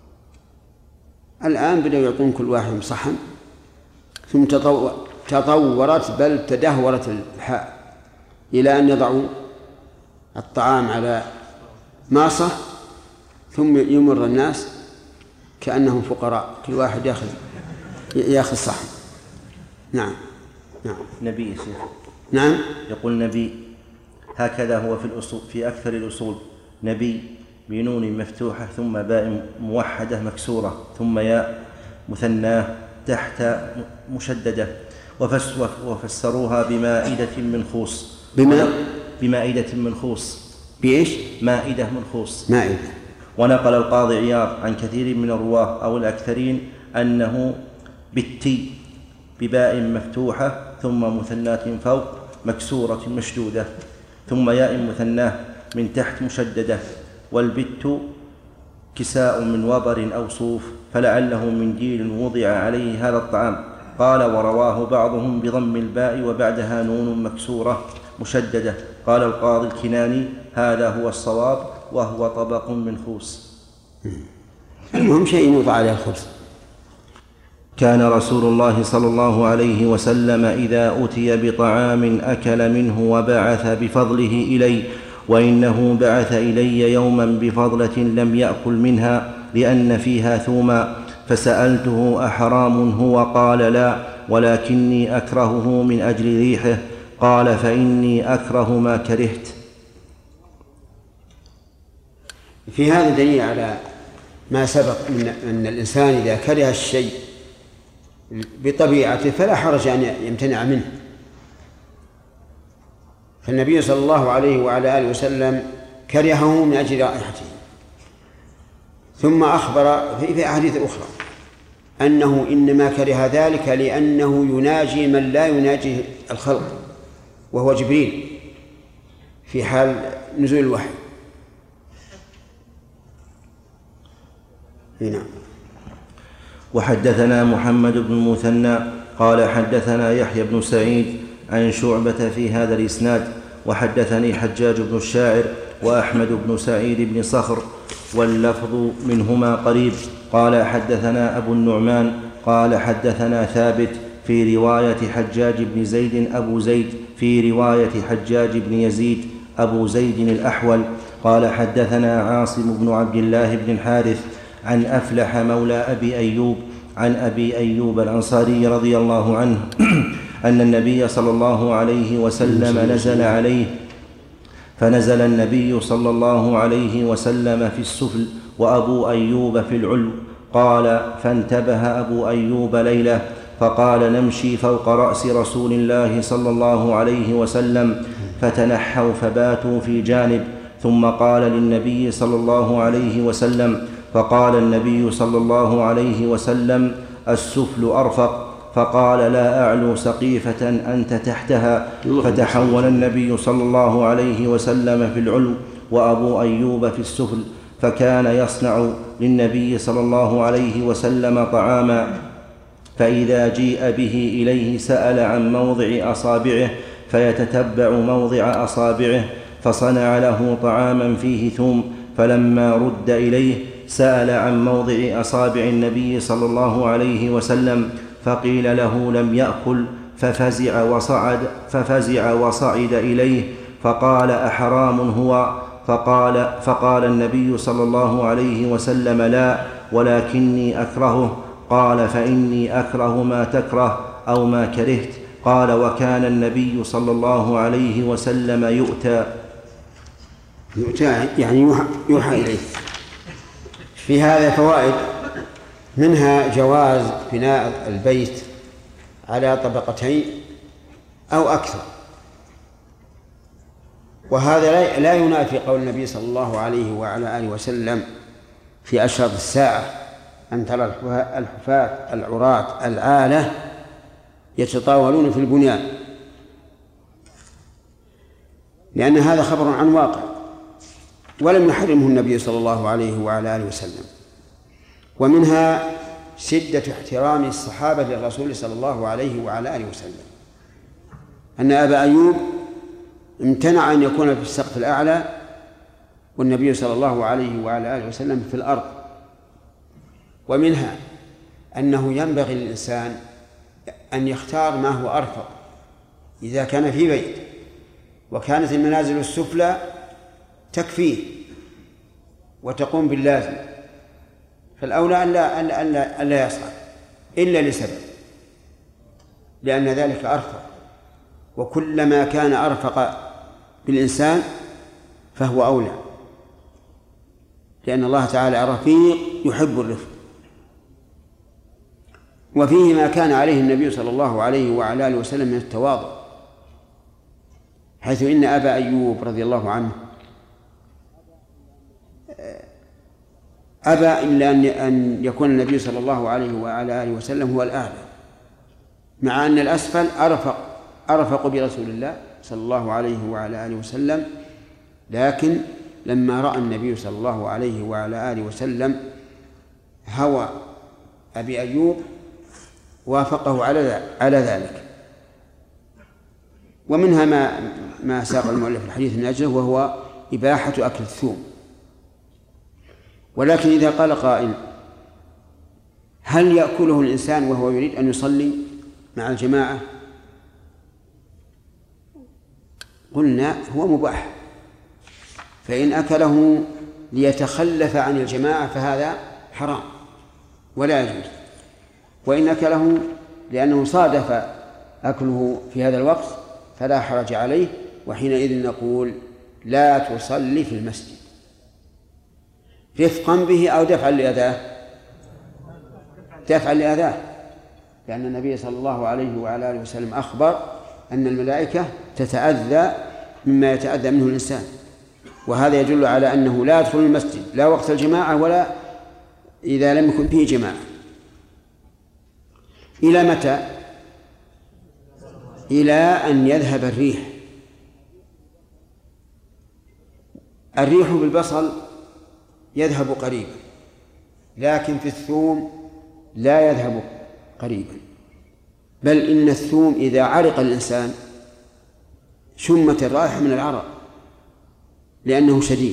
الآن بدأوا يعطون كل واحد صحن، ثم تطورت بل تدهورت الحال إلى أن يضعوا الطعام على ماصة ثم يمر الناس كأنهم فقراء، كل واحد يأخذ يأخذ صحن. نعم نعم نبي شيخ. نعم يقول نبي، هكذا هو في الأصول في أكثر الأصول، نبي بنون مفتوحة ثم باء موحدة مكسورة ثم ياء مثناه تحت مشددة، وفسروها بمائدة من خوص. بما بمائدة من خوص. بإيش؟ مائدة من خوص. مائدة. ونقل القاضي عياض عن كثير من الرواه أو الأكثرين أنه بالتي بباء مفتوحة ثم مثناة فوق مكسورة مشدودة ثم ياء مثناه من تحت مشددة، والبت كساء من وبر أو صوف فلعله منديل وضع عليه هذا الطعام. قال ورواه بعضهم بضم الباء وبعدها نون مكسورة مشددة. قال القاضي الكناني هذا هو الصواب وهو طبق من خوص. المهم شيء يوضع عليه الخبز. كان رسول الله صلى الله عليه وسلم إذا أتي بطعام أكل منه وبعث بفضله إلي، وإنه بعث إلي يوما بفضلة لم يأكل منها لأن فيها ثوما، فسألته أحرام هو؟ قال لا، ولكني أكرهه من أجل ريحه. قال فإني أكره ما كرهت. في هذا دليل على ما سبق من أن الإنسان إذا كره الشيء بطبيعته فلا حرج أن يمتنع منه. فالنبي صلى الله عليه وعلى آله وسلم كرهه من أجل رائحته، ثم أخبر في أحاديث أخرى أنه إنما كره ذلك لأنه يناجي من لا يناجي الخلق وهو جبريل في حال نزول الوحي. هنا. وحدثنا محمد بن المثنى قال حدثنا يحيى بن سعيد عن شعبة في هذا الإسناد، وحدثني حجاج بن الشاعر وأحمد بن سعيد بن صخر واللفظ منهما قريب. قال حدثنا أبو النعمان قال حدثنا ثابت في رواية حجاج بن زيد أبو زيد في رواية حجاج بن يزيد أبو زيد الأحول قال حدثنا عاصم بن عبد الله بن الحارث عن أفلح مولى أبي أيوب عن أبي أيوب الأنصاري رضي الله عنه أن النبي صلى الله عليه وسلم نزل عليه، فنزل النبي صلى الله عليه وسلم في السفل وأبو أيوب في العلو. قال فانتبه أبو أيوب ليلة فقال نمشي فوق رأس رسول الله صلى الله عليه وسلم، فتنحوا فباتوا في جانب. ثم قال للنبي صلى الله عليه وسلم، فقال النبي صلى الله عليه وسلم السفل أرفق، فقال لا أعلو سقيفة أنت تحتها. فتحول النبي صلى الله عليه وسلم في العلو وأبو أيوب في السفل، فكان يصنع للنبي صلى الله عليه وسلم طعاما، فإذا جيء به إليه سأل عن موضع أصابعه فيتتبع موضع أصابعه، فصنع له طعاما فيه ثوم، فلما رد إليه سأل عن موضع أصابع النبي صلى الله عليه وسلم فقيل له لم يأكل، ففزع وصعد, ففزع وصعد إليه فقال أحرام هو؟ فقال, فقال النبي صلى الله عليه وسلم لا، ولكني أكرهه. قال فإني أكره ما تكره أو ما كرهت. قال وكان النبي صلى الله عليه وسلم يؤتى يؤتى يعني يوحى, يوحى إليه. في هذا فوائد، منها جواز بناء البيت على طبقتين أو أكثر، وهذا لا ينافي قول النبي صلى الله عليه وعلى آله وسلم في أشراط الساعة أن ترى الحفاة العراة العالة يتطاولون في البنيان، لأن هذا خبر عن واقع ولم يحرمه النبي صلى الله عليه وعلى آله وسلم. ومنها شدة احترام الصحابة للرسول صلى الله عليه وعلى آله وسلم، أن أبا أيوب امتنع أن يكون في السقف الأعلى والنبي صلى الله عليه وعلى آله وسلم في الأرض. ومنها أنه ينبغي للإنسان أن يختار ما هو أرفق إذا كان في بيت وكانت المنازل السفلى تكفيه وتقوم باللازم، فالأولى ألا, ألا, ألا, ألا يصعد إلا لسبب، لأن ذلك أرفق، وكلما كان أرفق بالإنسان فهو أولى، لأن الله تعالى رفيق يحب الرفق. وفيه ما كان عليه النبي صلى الله عليه وعلى آله وسلم من التواضع، حيث إن أبا أيوب رضي الله عنه أبى إلا أن يكون النبي صلى الله عليه وعلى آله وسلم هو الأعلى، مع أن الأسفل أرفق أرفق برسول الله صلى الله عليه وعلى آله وسلم، لكن لما رأى النبي صلى الله عليه وعلى آله وسلم هوى أبي أيوب وافقه على على ذلك. ومنها ما ما ساق المؤلف الحديث من أجله، وهو إباحة أكل الثوم. ولكن إذا قال قائل: هل يأكله الإنسان وهو يريد أن يصلي مع الجماعة؟ قلنا هو مباح، فإن أكله ليتخلف عن الجماعة فهذا حرام ولا يجوز، وإن أكله لأنه صادف أكله في هذا الوقت فلا حرج عليه، وحينئذ نقول لا تصلي في المسجد رفقا به أو دفعا لأذاه، دفعا لأذاه، لأن النبي صلى الله عليه وعلى آله وسلم أخبر أن الملائكة تتأذى مما يتأذى منه الإنسان، وهذا يدل على أنه لا يدخل المسجد لا وقت الجماعة ولا إذا لم يكن فيه جماعة. إلى متى؟ إلى أن يذهب الريح. الريح بالبصل يذهب قريبا، لكن في الثوم لا يذهب قريبا، بل إن الثوم إذا عرق الإنسان شمت الرائحة من العرق لأنه شديد.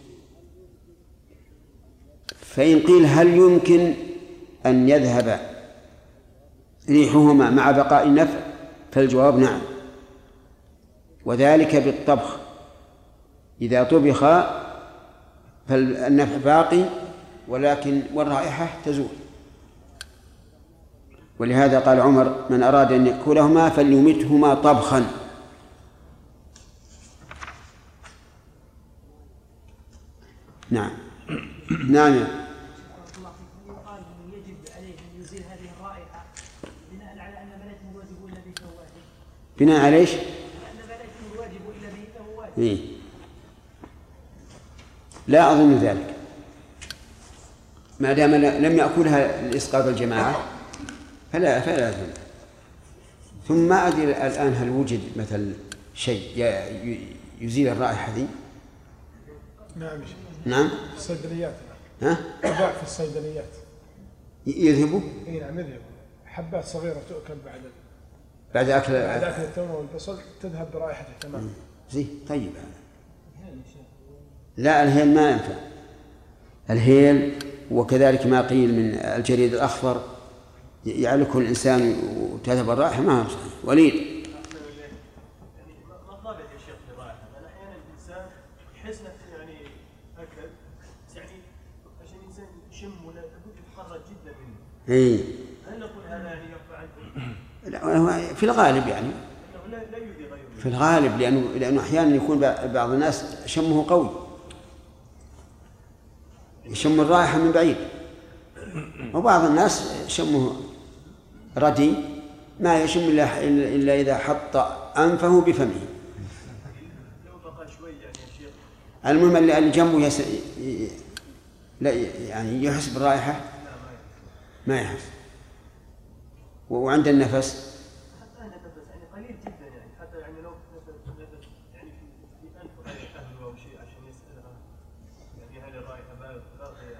فإن قيل هل يمكن أن يذهب ريحهما مع بقاء النفع؟ فالجواب نعم، وذلك بالطبخ، إذا طبخ فالنفع باقي ولكن والرائحة تزول. ولهذا قال عمر: من أراد أن يأكلهما فليمتهما طبخا. نعم نعم. يقال يجب عليه أن يزيل هذه الرائحة بناء على أن ملائكة الواجب إلا به فهو واجب. بناء على إيش؟ أن ملائكة الواجب إلا به فهو واجب. إيه؟ لا أظن ذلك، ما دام لم يأكلها لإسقاط الجماعة فلا فلا أظن. ثم ما أدري الآن هل وجد مثل شيء يزيل الرائحة دي؟ نعم. نعم. في الصيدليات. ها؟ يباع في الصيدليات. يذهبوا؟ اي نعم يذهبوا. حبات صغيرة تؤكل بعد بعد أكل بعد أكل الثوم والبصل تذهب برائحته تماما. زي طيب هذا. لا الهيل ما ينفع، الهيل وكذلك ما قيل من الجريد الأخضر يعلكه الإنسان وتذهب الرائحة ما هو صحيح. وليد. ما الضابط يا شيخ في الرائحة؟ لأن أحيانا الإنسان يحس نفسه يعني أكل يعني عشان الإنسان يشم ولا لابد يتخرج جدا منه. إيه. هل نقول هذا يعني يرفع عنه؟ لا في الغالب يعني. لا لا يؤذي غيره. في الغالب لأنه لأنه أحيانا يكون بعض الناس شمه قوي، يشم الرائحة من بعيد، وبعض الناس شمه ردي ما يشم إلا إلا إذا حط أنفه بفمه. لو بقى شوي يعني يا شيخ. المهم اللي جنبه يس... لا يعني يحس بالرائحة ما يحس، وعند النفس حتى عند النفس يعني قليل جدا يعني حتى يعني لو نفس نفس يعني في في أنف أهله أو شيء عشان يسألها يعني هل الرائحة باقية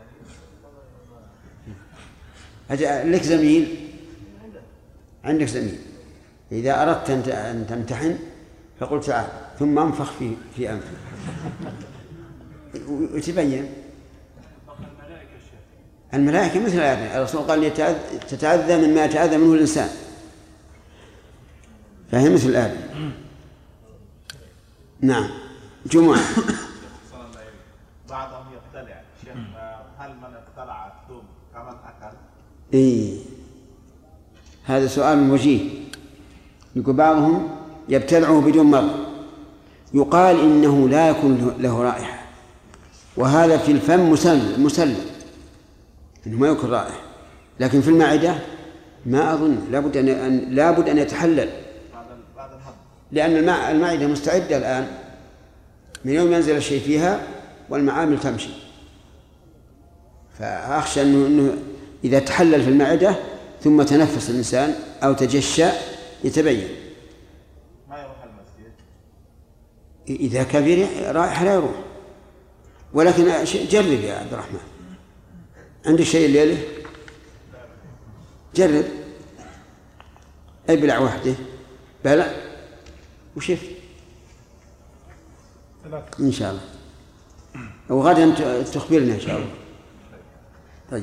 يعني. لك زميل، عندك زميل إذا أردت أن تمتحن فقل تعال ثم انفخ في في أنفه وتبين. الملائكة مثل هذا، الرسول قال تتأذى مما يتأذى منه الإنسان، فهي مثل هذا. نعم. جمعة. بعضهم يقتلع شيخ، هل من اقتلع الثوم كمن أكل؟ إيه هذا سؤال وجيه. يقول بعضهم يبتلعه بدون مرض، يقال إنه لا يكون له رائحة، وهذا في الفم مسلم مسلم إنه ما يكون رائحة، لكن في المعدة ما أظن، لابد أن لابد أن يتحلل، لأن المعدة مستعدة الآن من يوم ينزل الشيء فيها والمعامل تمشي، فأخشى أنه, إنه إذا تحلل في المعدة ثم تنفس الإنسان أو تجشى يتبين. ما يروح المسجد إذا كان في رائحة لا يروح. ولكن جرب يا عبد الرحمن، عندك شيء الليلة؟ جرب ابلع وحده بلع وشف إن شاء الله، وغدا تخبرنا إن شاء الله. طيب.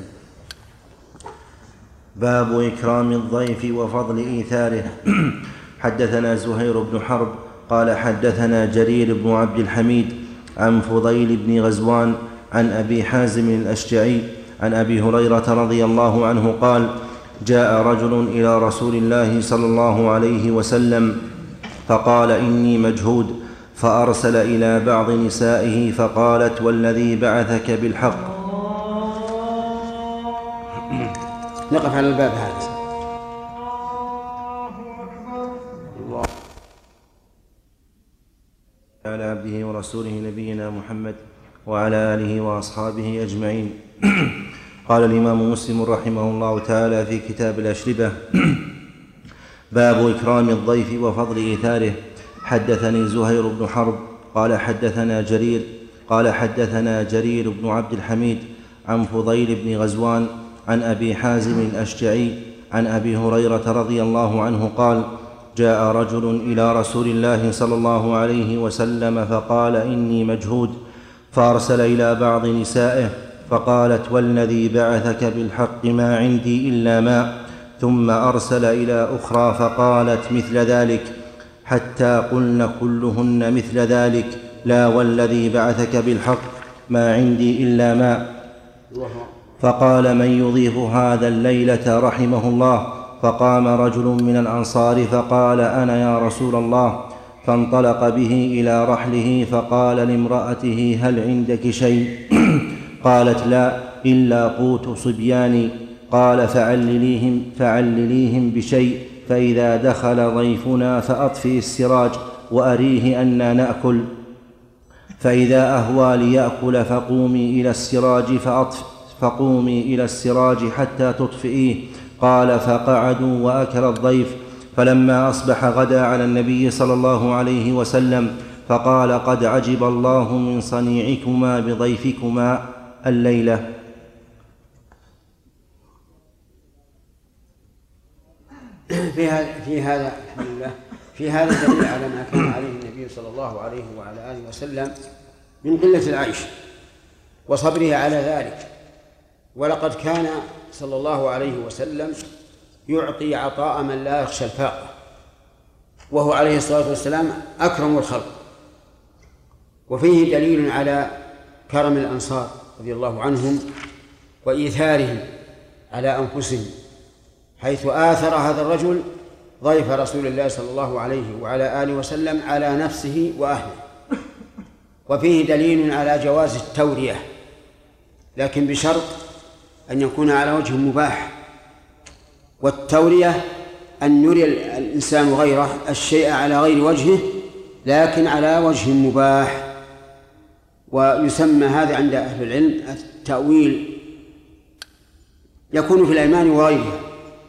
باب إكرام الضيف وفضل إيثاره. حدثنا زهير بن حرب قال حدثنا جرير بن عبد الحميد عن فضيل بن غزوان عن أبي حازم الأشجعي عن أبي هريرة رضي الله عنه قال: جاء رجل إلى رسول الله صلى الله عليه وسلم فقال: إني مجهود، فأرسل إلى بعض نسائه فقالت: والذي بعثك بالحق. نقف على الباب هذا. الله على عبده ورسوله نبينا محمد وعلى آله وأصحابه أجمعين. قال الإمام مسلم رحمه الله تعالى في كتاب الأشربة: باب إكرام الضيف وفضل إيثاره. حدثني زهير بن حرب قال حدثنا جرير قال حدثنا جرير بن عبد الحميد عن فضيل بن غزوان عن أبي حازم الأشجعي عن أبي هريرة رضي الله عنه قال: جاء رجل إلى رسول الله صلى الله عليه وسلم فقال: إني مجهود، فأرسل إلى بعض نسائه فقالت: والذي بعثك بالحق ما عندي إلا ماء، ثم أرسل إلى أخرى فقالت مثل ذلك، حتى قلن كلهن مثل ذلك: لا والذي بعثك بالحق ما عندي إلا ماء. فقال: من يضيف هذا الليلة رحمه الله؟ فقام رجل من الأنصار فقال: أنا يا رسول الله. فانطلق به إلى رحله فقال لامرأته: هل عندك شيء؟ قالت: لا إلا قوت صبياني. قال: فعلليهم, فعلليهم بشيء، فإذا دخل ضيفنا فأطفئ السراج وأريه أنا نأكل، فإذا أهوى ليأكل فقومي إلى السراج فأطفئ فقومي إلى السراج حتى تطفئيه. قال: فقعدوا وأكل الضيف. فلما أصبح غدا على النبي صلى الله عليه وسلم فقال: قد عجب الله من صنيعكما بضيفكما الليلة. في هذا في هذا الحمد لله في هذا دليل على ما كان عليه النبي صلى الله عليه وعلى آله وسلم من قلة العيش وصبره على ذلك. ولقد كان صلى الله عليه وسلم يعطي عطاء من لا يخشى الفاقة، وهو عليه الصلاة والسلام أكرم الخلق. وفيه دليل على كرم الأنصار رضي الله عنهم وإيثارهم على أنفسهم، حيث آثر هذا الرجل ضيف رسول الله صلى الله عليه وعلى آله وسلم على نفسه وأهله. وفيه دليل على جواز التورية، لكن بشرط أن يكون على وجه مباح. والتورية أن يري الإنسان غيره الشيء على غير وجهه لكن على وجه مباح، ويسمى هذا عند أهل العلم التأويل، يكون في الأيمان وغيرها.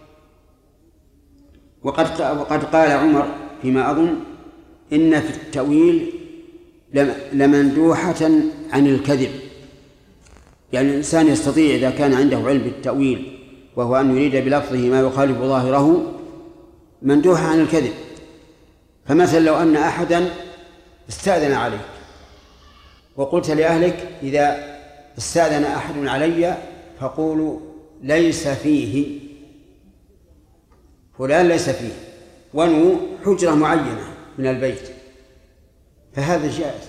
وقد وقد قال عمر فيما أظن: إن في التأويل لمندوحة عن الكذب. يعني الإنسان يستطيع إذا كان عنده علم بالتأويل وهو أن يريد بلفظه ما يخالف ظاهره مندوحة عن الكذب. فمثلا لو أن أحدا استأذن عليك وقلت لأهلك: إذا استأذن أحد علي فقولوا ليس فيه فلان، ليس فيه، ونو حجرة معينة من البيت، فهذا جائز.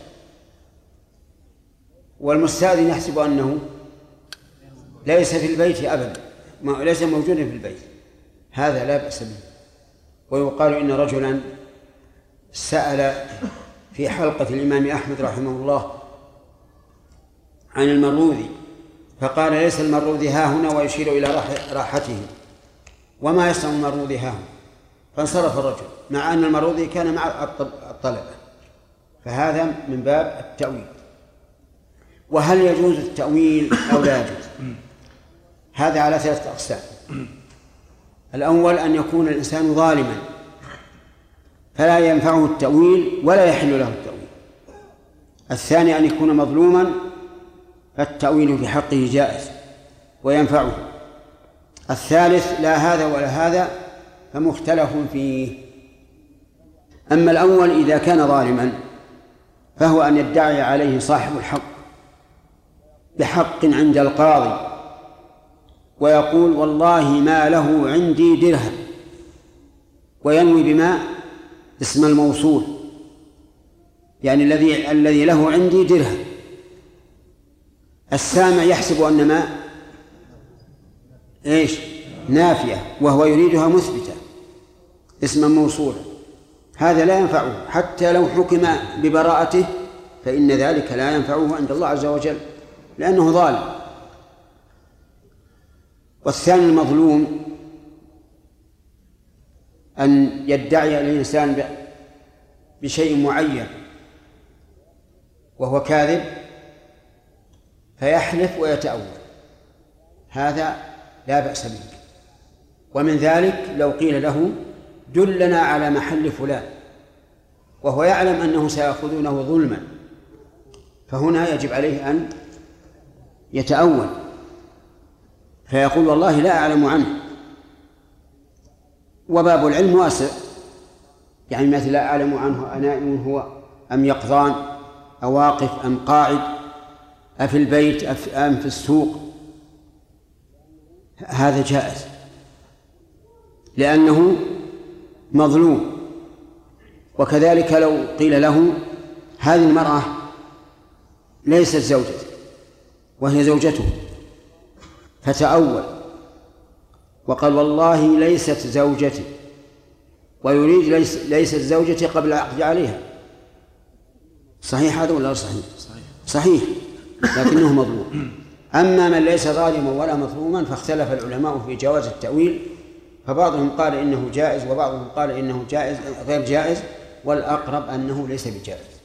والمستأذن يحسب أنه ليس في البيت أبدا، ليس موجودا في البيت، هذا لا بأس به. ويقال إن رجلا سأل في حلقة الإمام أحمد رحمه الله عن المروذي فقال: ليس المروذي ها هنا، ويشير إلى راحته، وما يصنع المروذي ها هنا. فانصرف الرجل مع أن المروذي كان مع الطلبة. فهذا من باب التأويل. وهل يجوز التأويل أو لا يجوز؟ هذا على ثلاثة أقسام. الأول أن يكون الإنسان ظالما فلا ينفعه التأويل ولا يحل له التأويل. الثاني أن يكون مظلوما فالتأويل في حقه جائز وينفعه. الثالث لا هذا ولا هذا فمختلف فيه. أما الأول إذا كان ظالما فهو أن يدعي عليه صاحب الحق بحق عند القاضي ويقول والله ما له عندي درهم، وينوي بما اسم الموصول، يعني الذي الذي له عندي درهم. السامع يحسب أن ما إيش نافية وهو يريدها مثبتة اسما موصولا، هذا لا ينفعه حتى لو حكم ببراءته، فإن ذلك لا ينفعه عند الله عز وجل لأنه ظالم. والثاني المظلوم أن يدعي الإنسان بشيء معين وهو كاذب فيحلف ويتأول، هذا لا بأس به. ومن ذلك لو قيل له دلنا على محل فلان وهو يعلم أنه سيأخذونه ظلما، فهنا يجب عليه أن يتأول فيقول والله لا أعلم عنه. وباب العلم واسع، يعني مثل لا أعلم عنه أنائم هو أم يقظان أو واقف أم قاعد أفي البيت أم في السوق، هذا جائز لأنه مظلوم. وكذلك لو قيل له هذه المرأة ليست زوجته وهي زوجته فتأول وقال والله ليست زوجتي، ويريد ليس ليست زوجتي قبل العقد عليها، صحيح هذا ولا صحيح؟ صحيح, صحيح. لكنه مظلوم. أما من ليس ظالما ولا مظلوما فاختلف العلماء في جواز التأويل، فبعضهم قال إنه جائز وبعضهم قال إنه جائز غير جائز، والأقرب أنه ليس بجائز.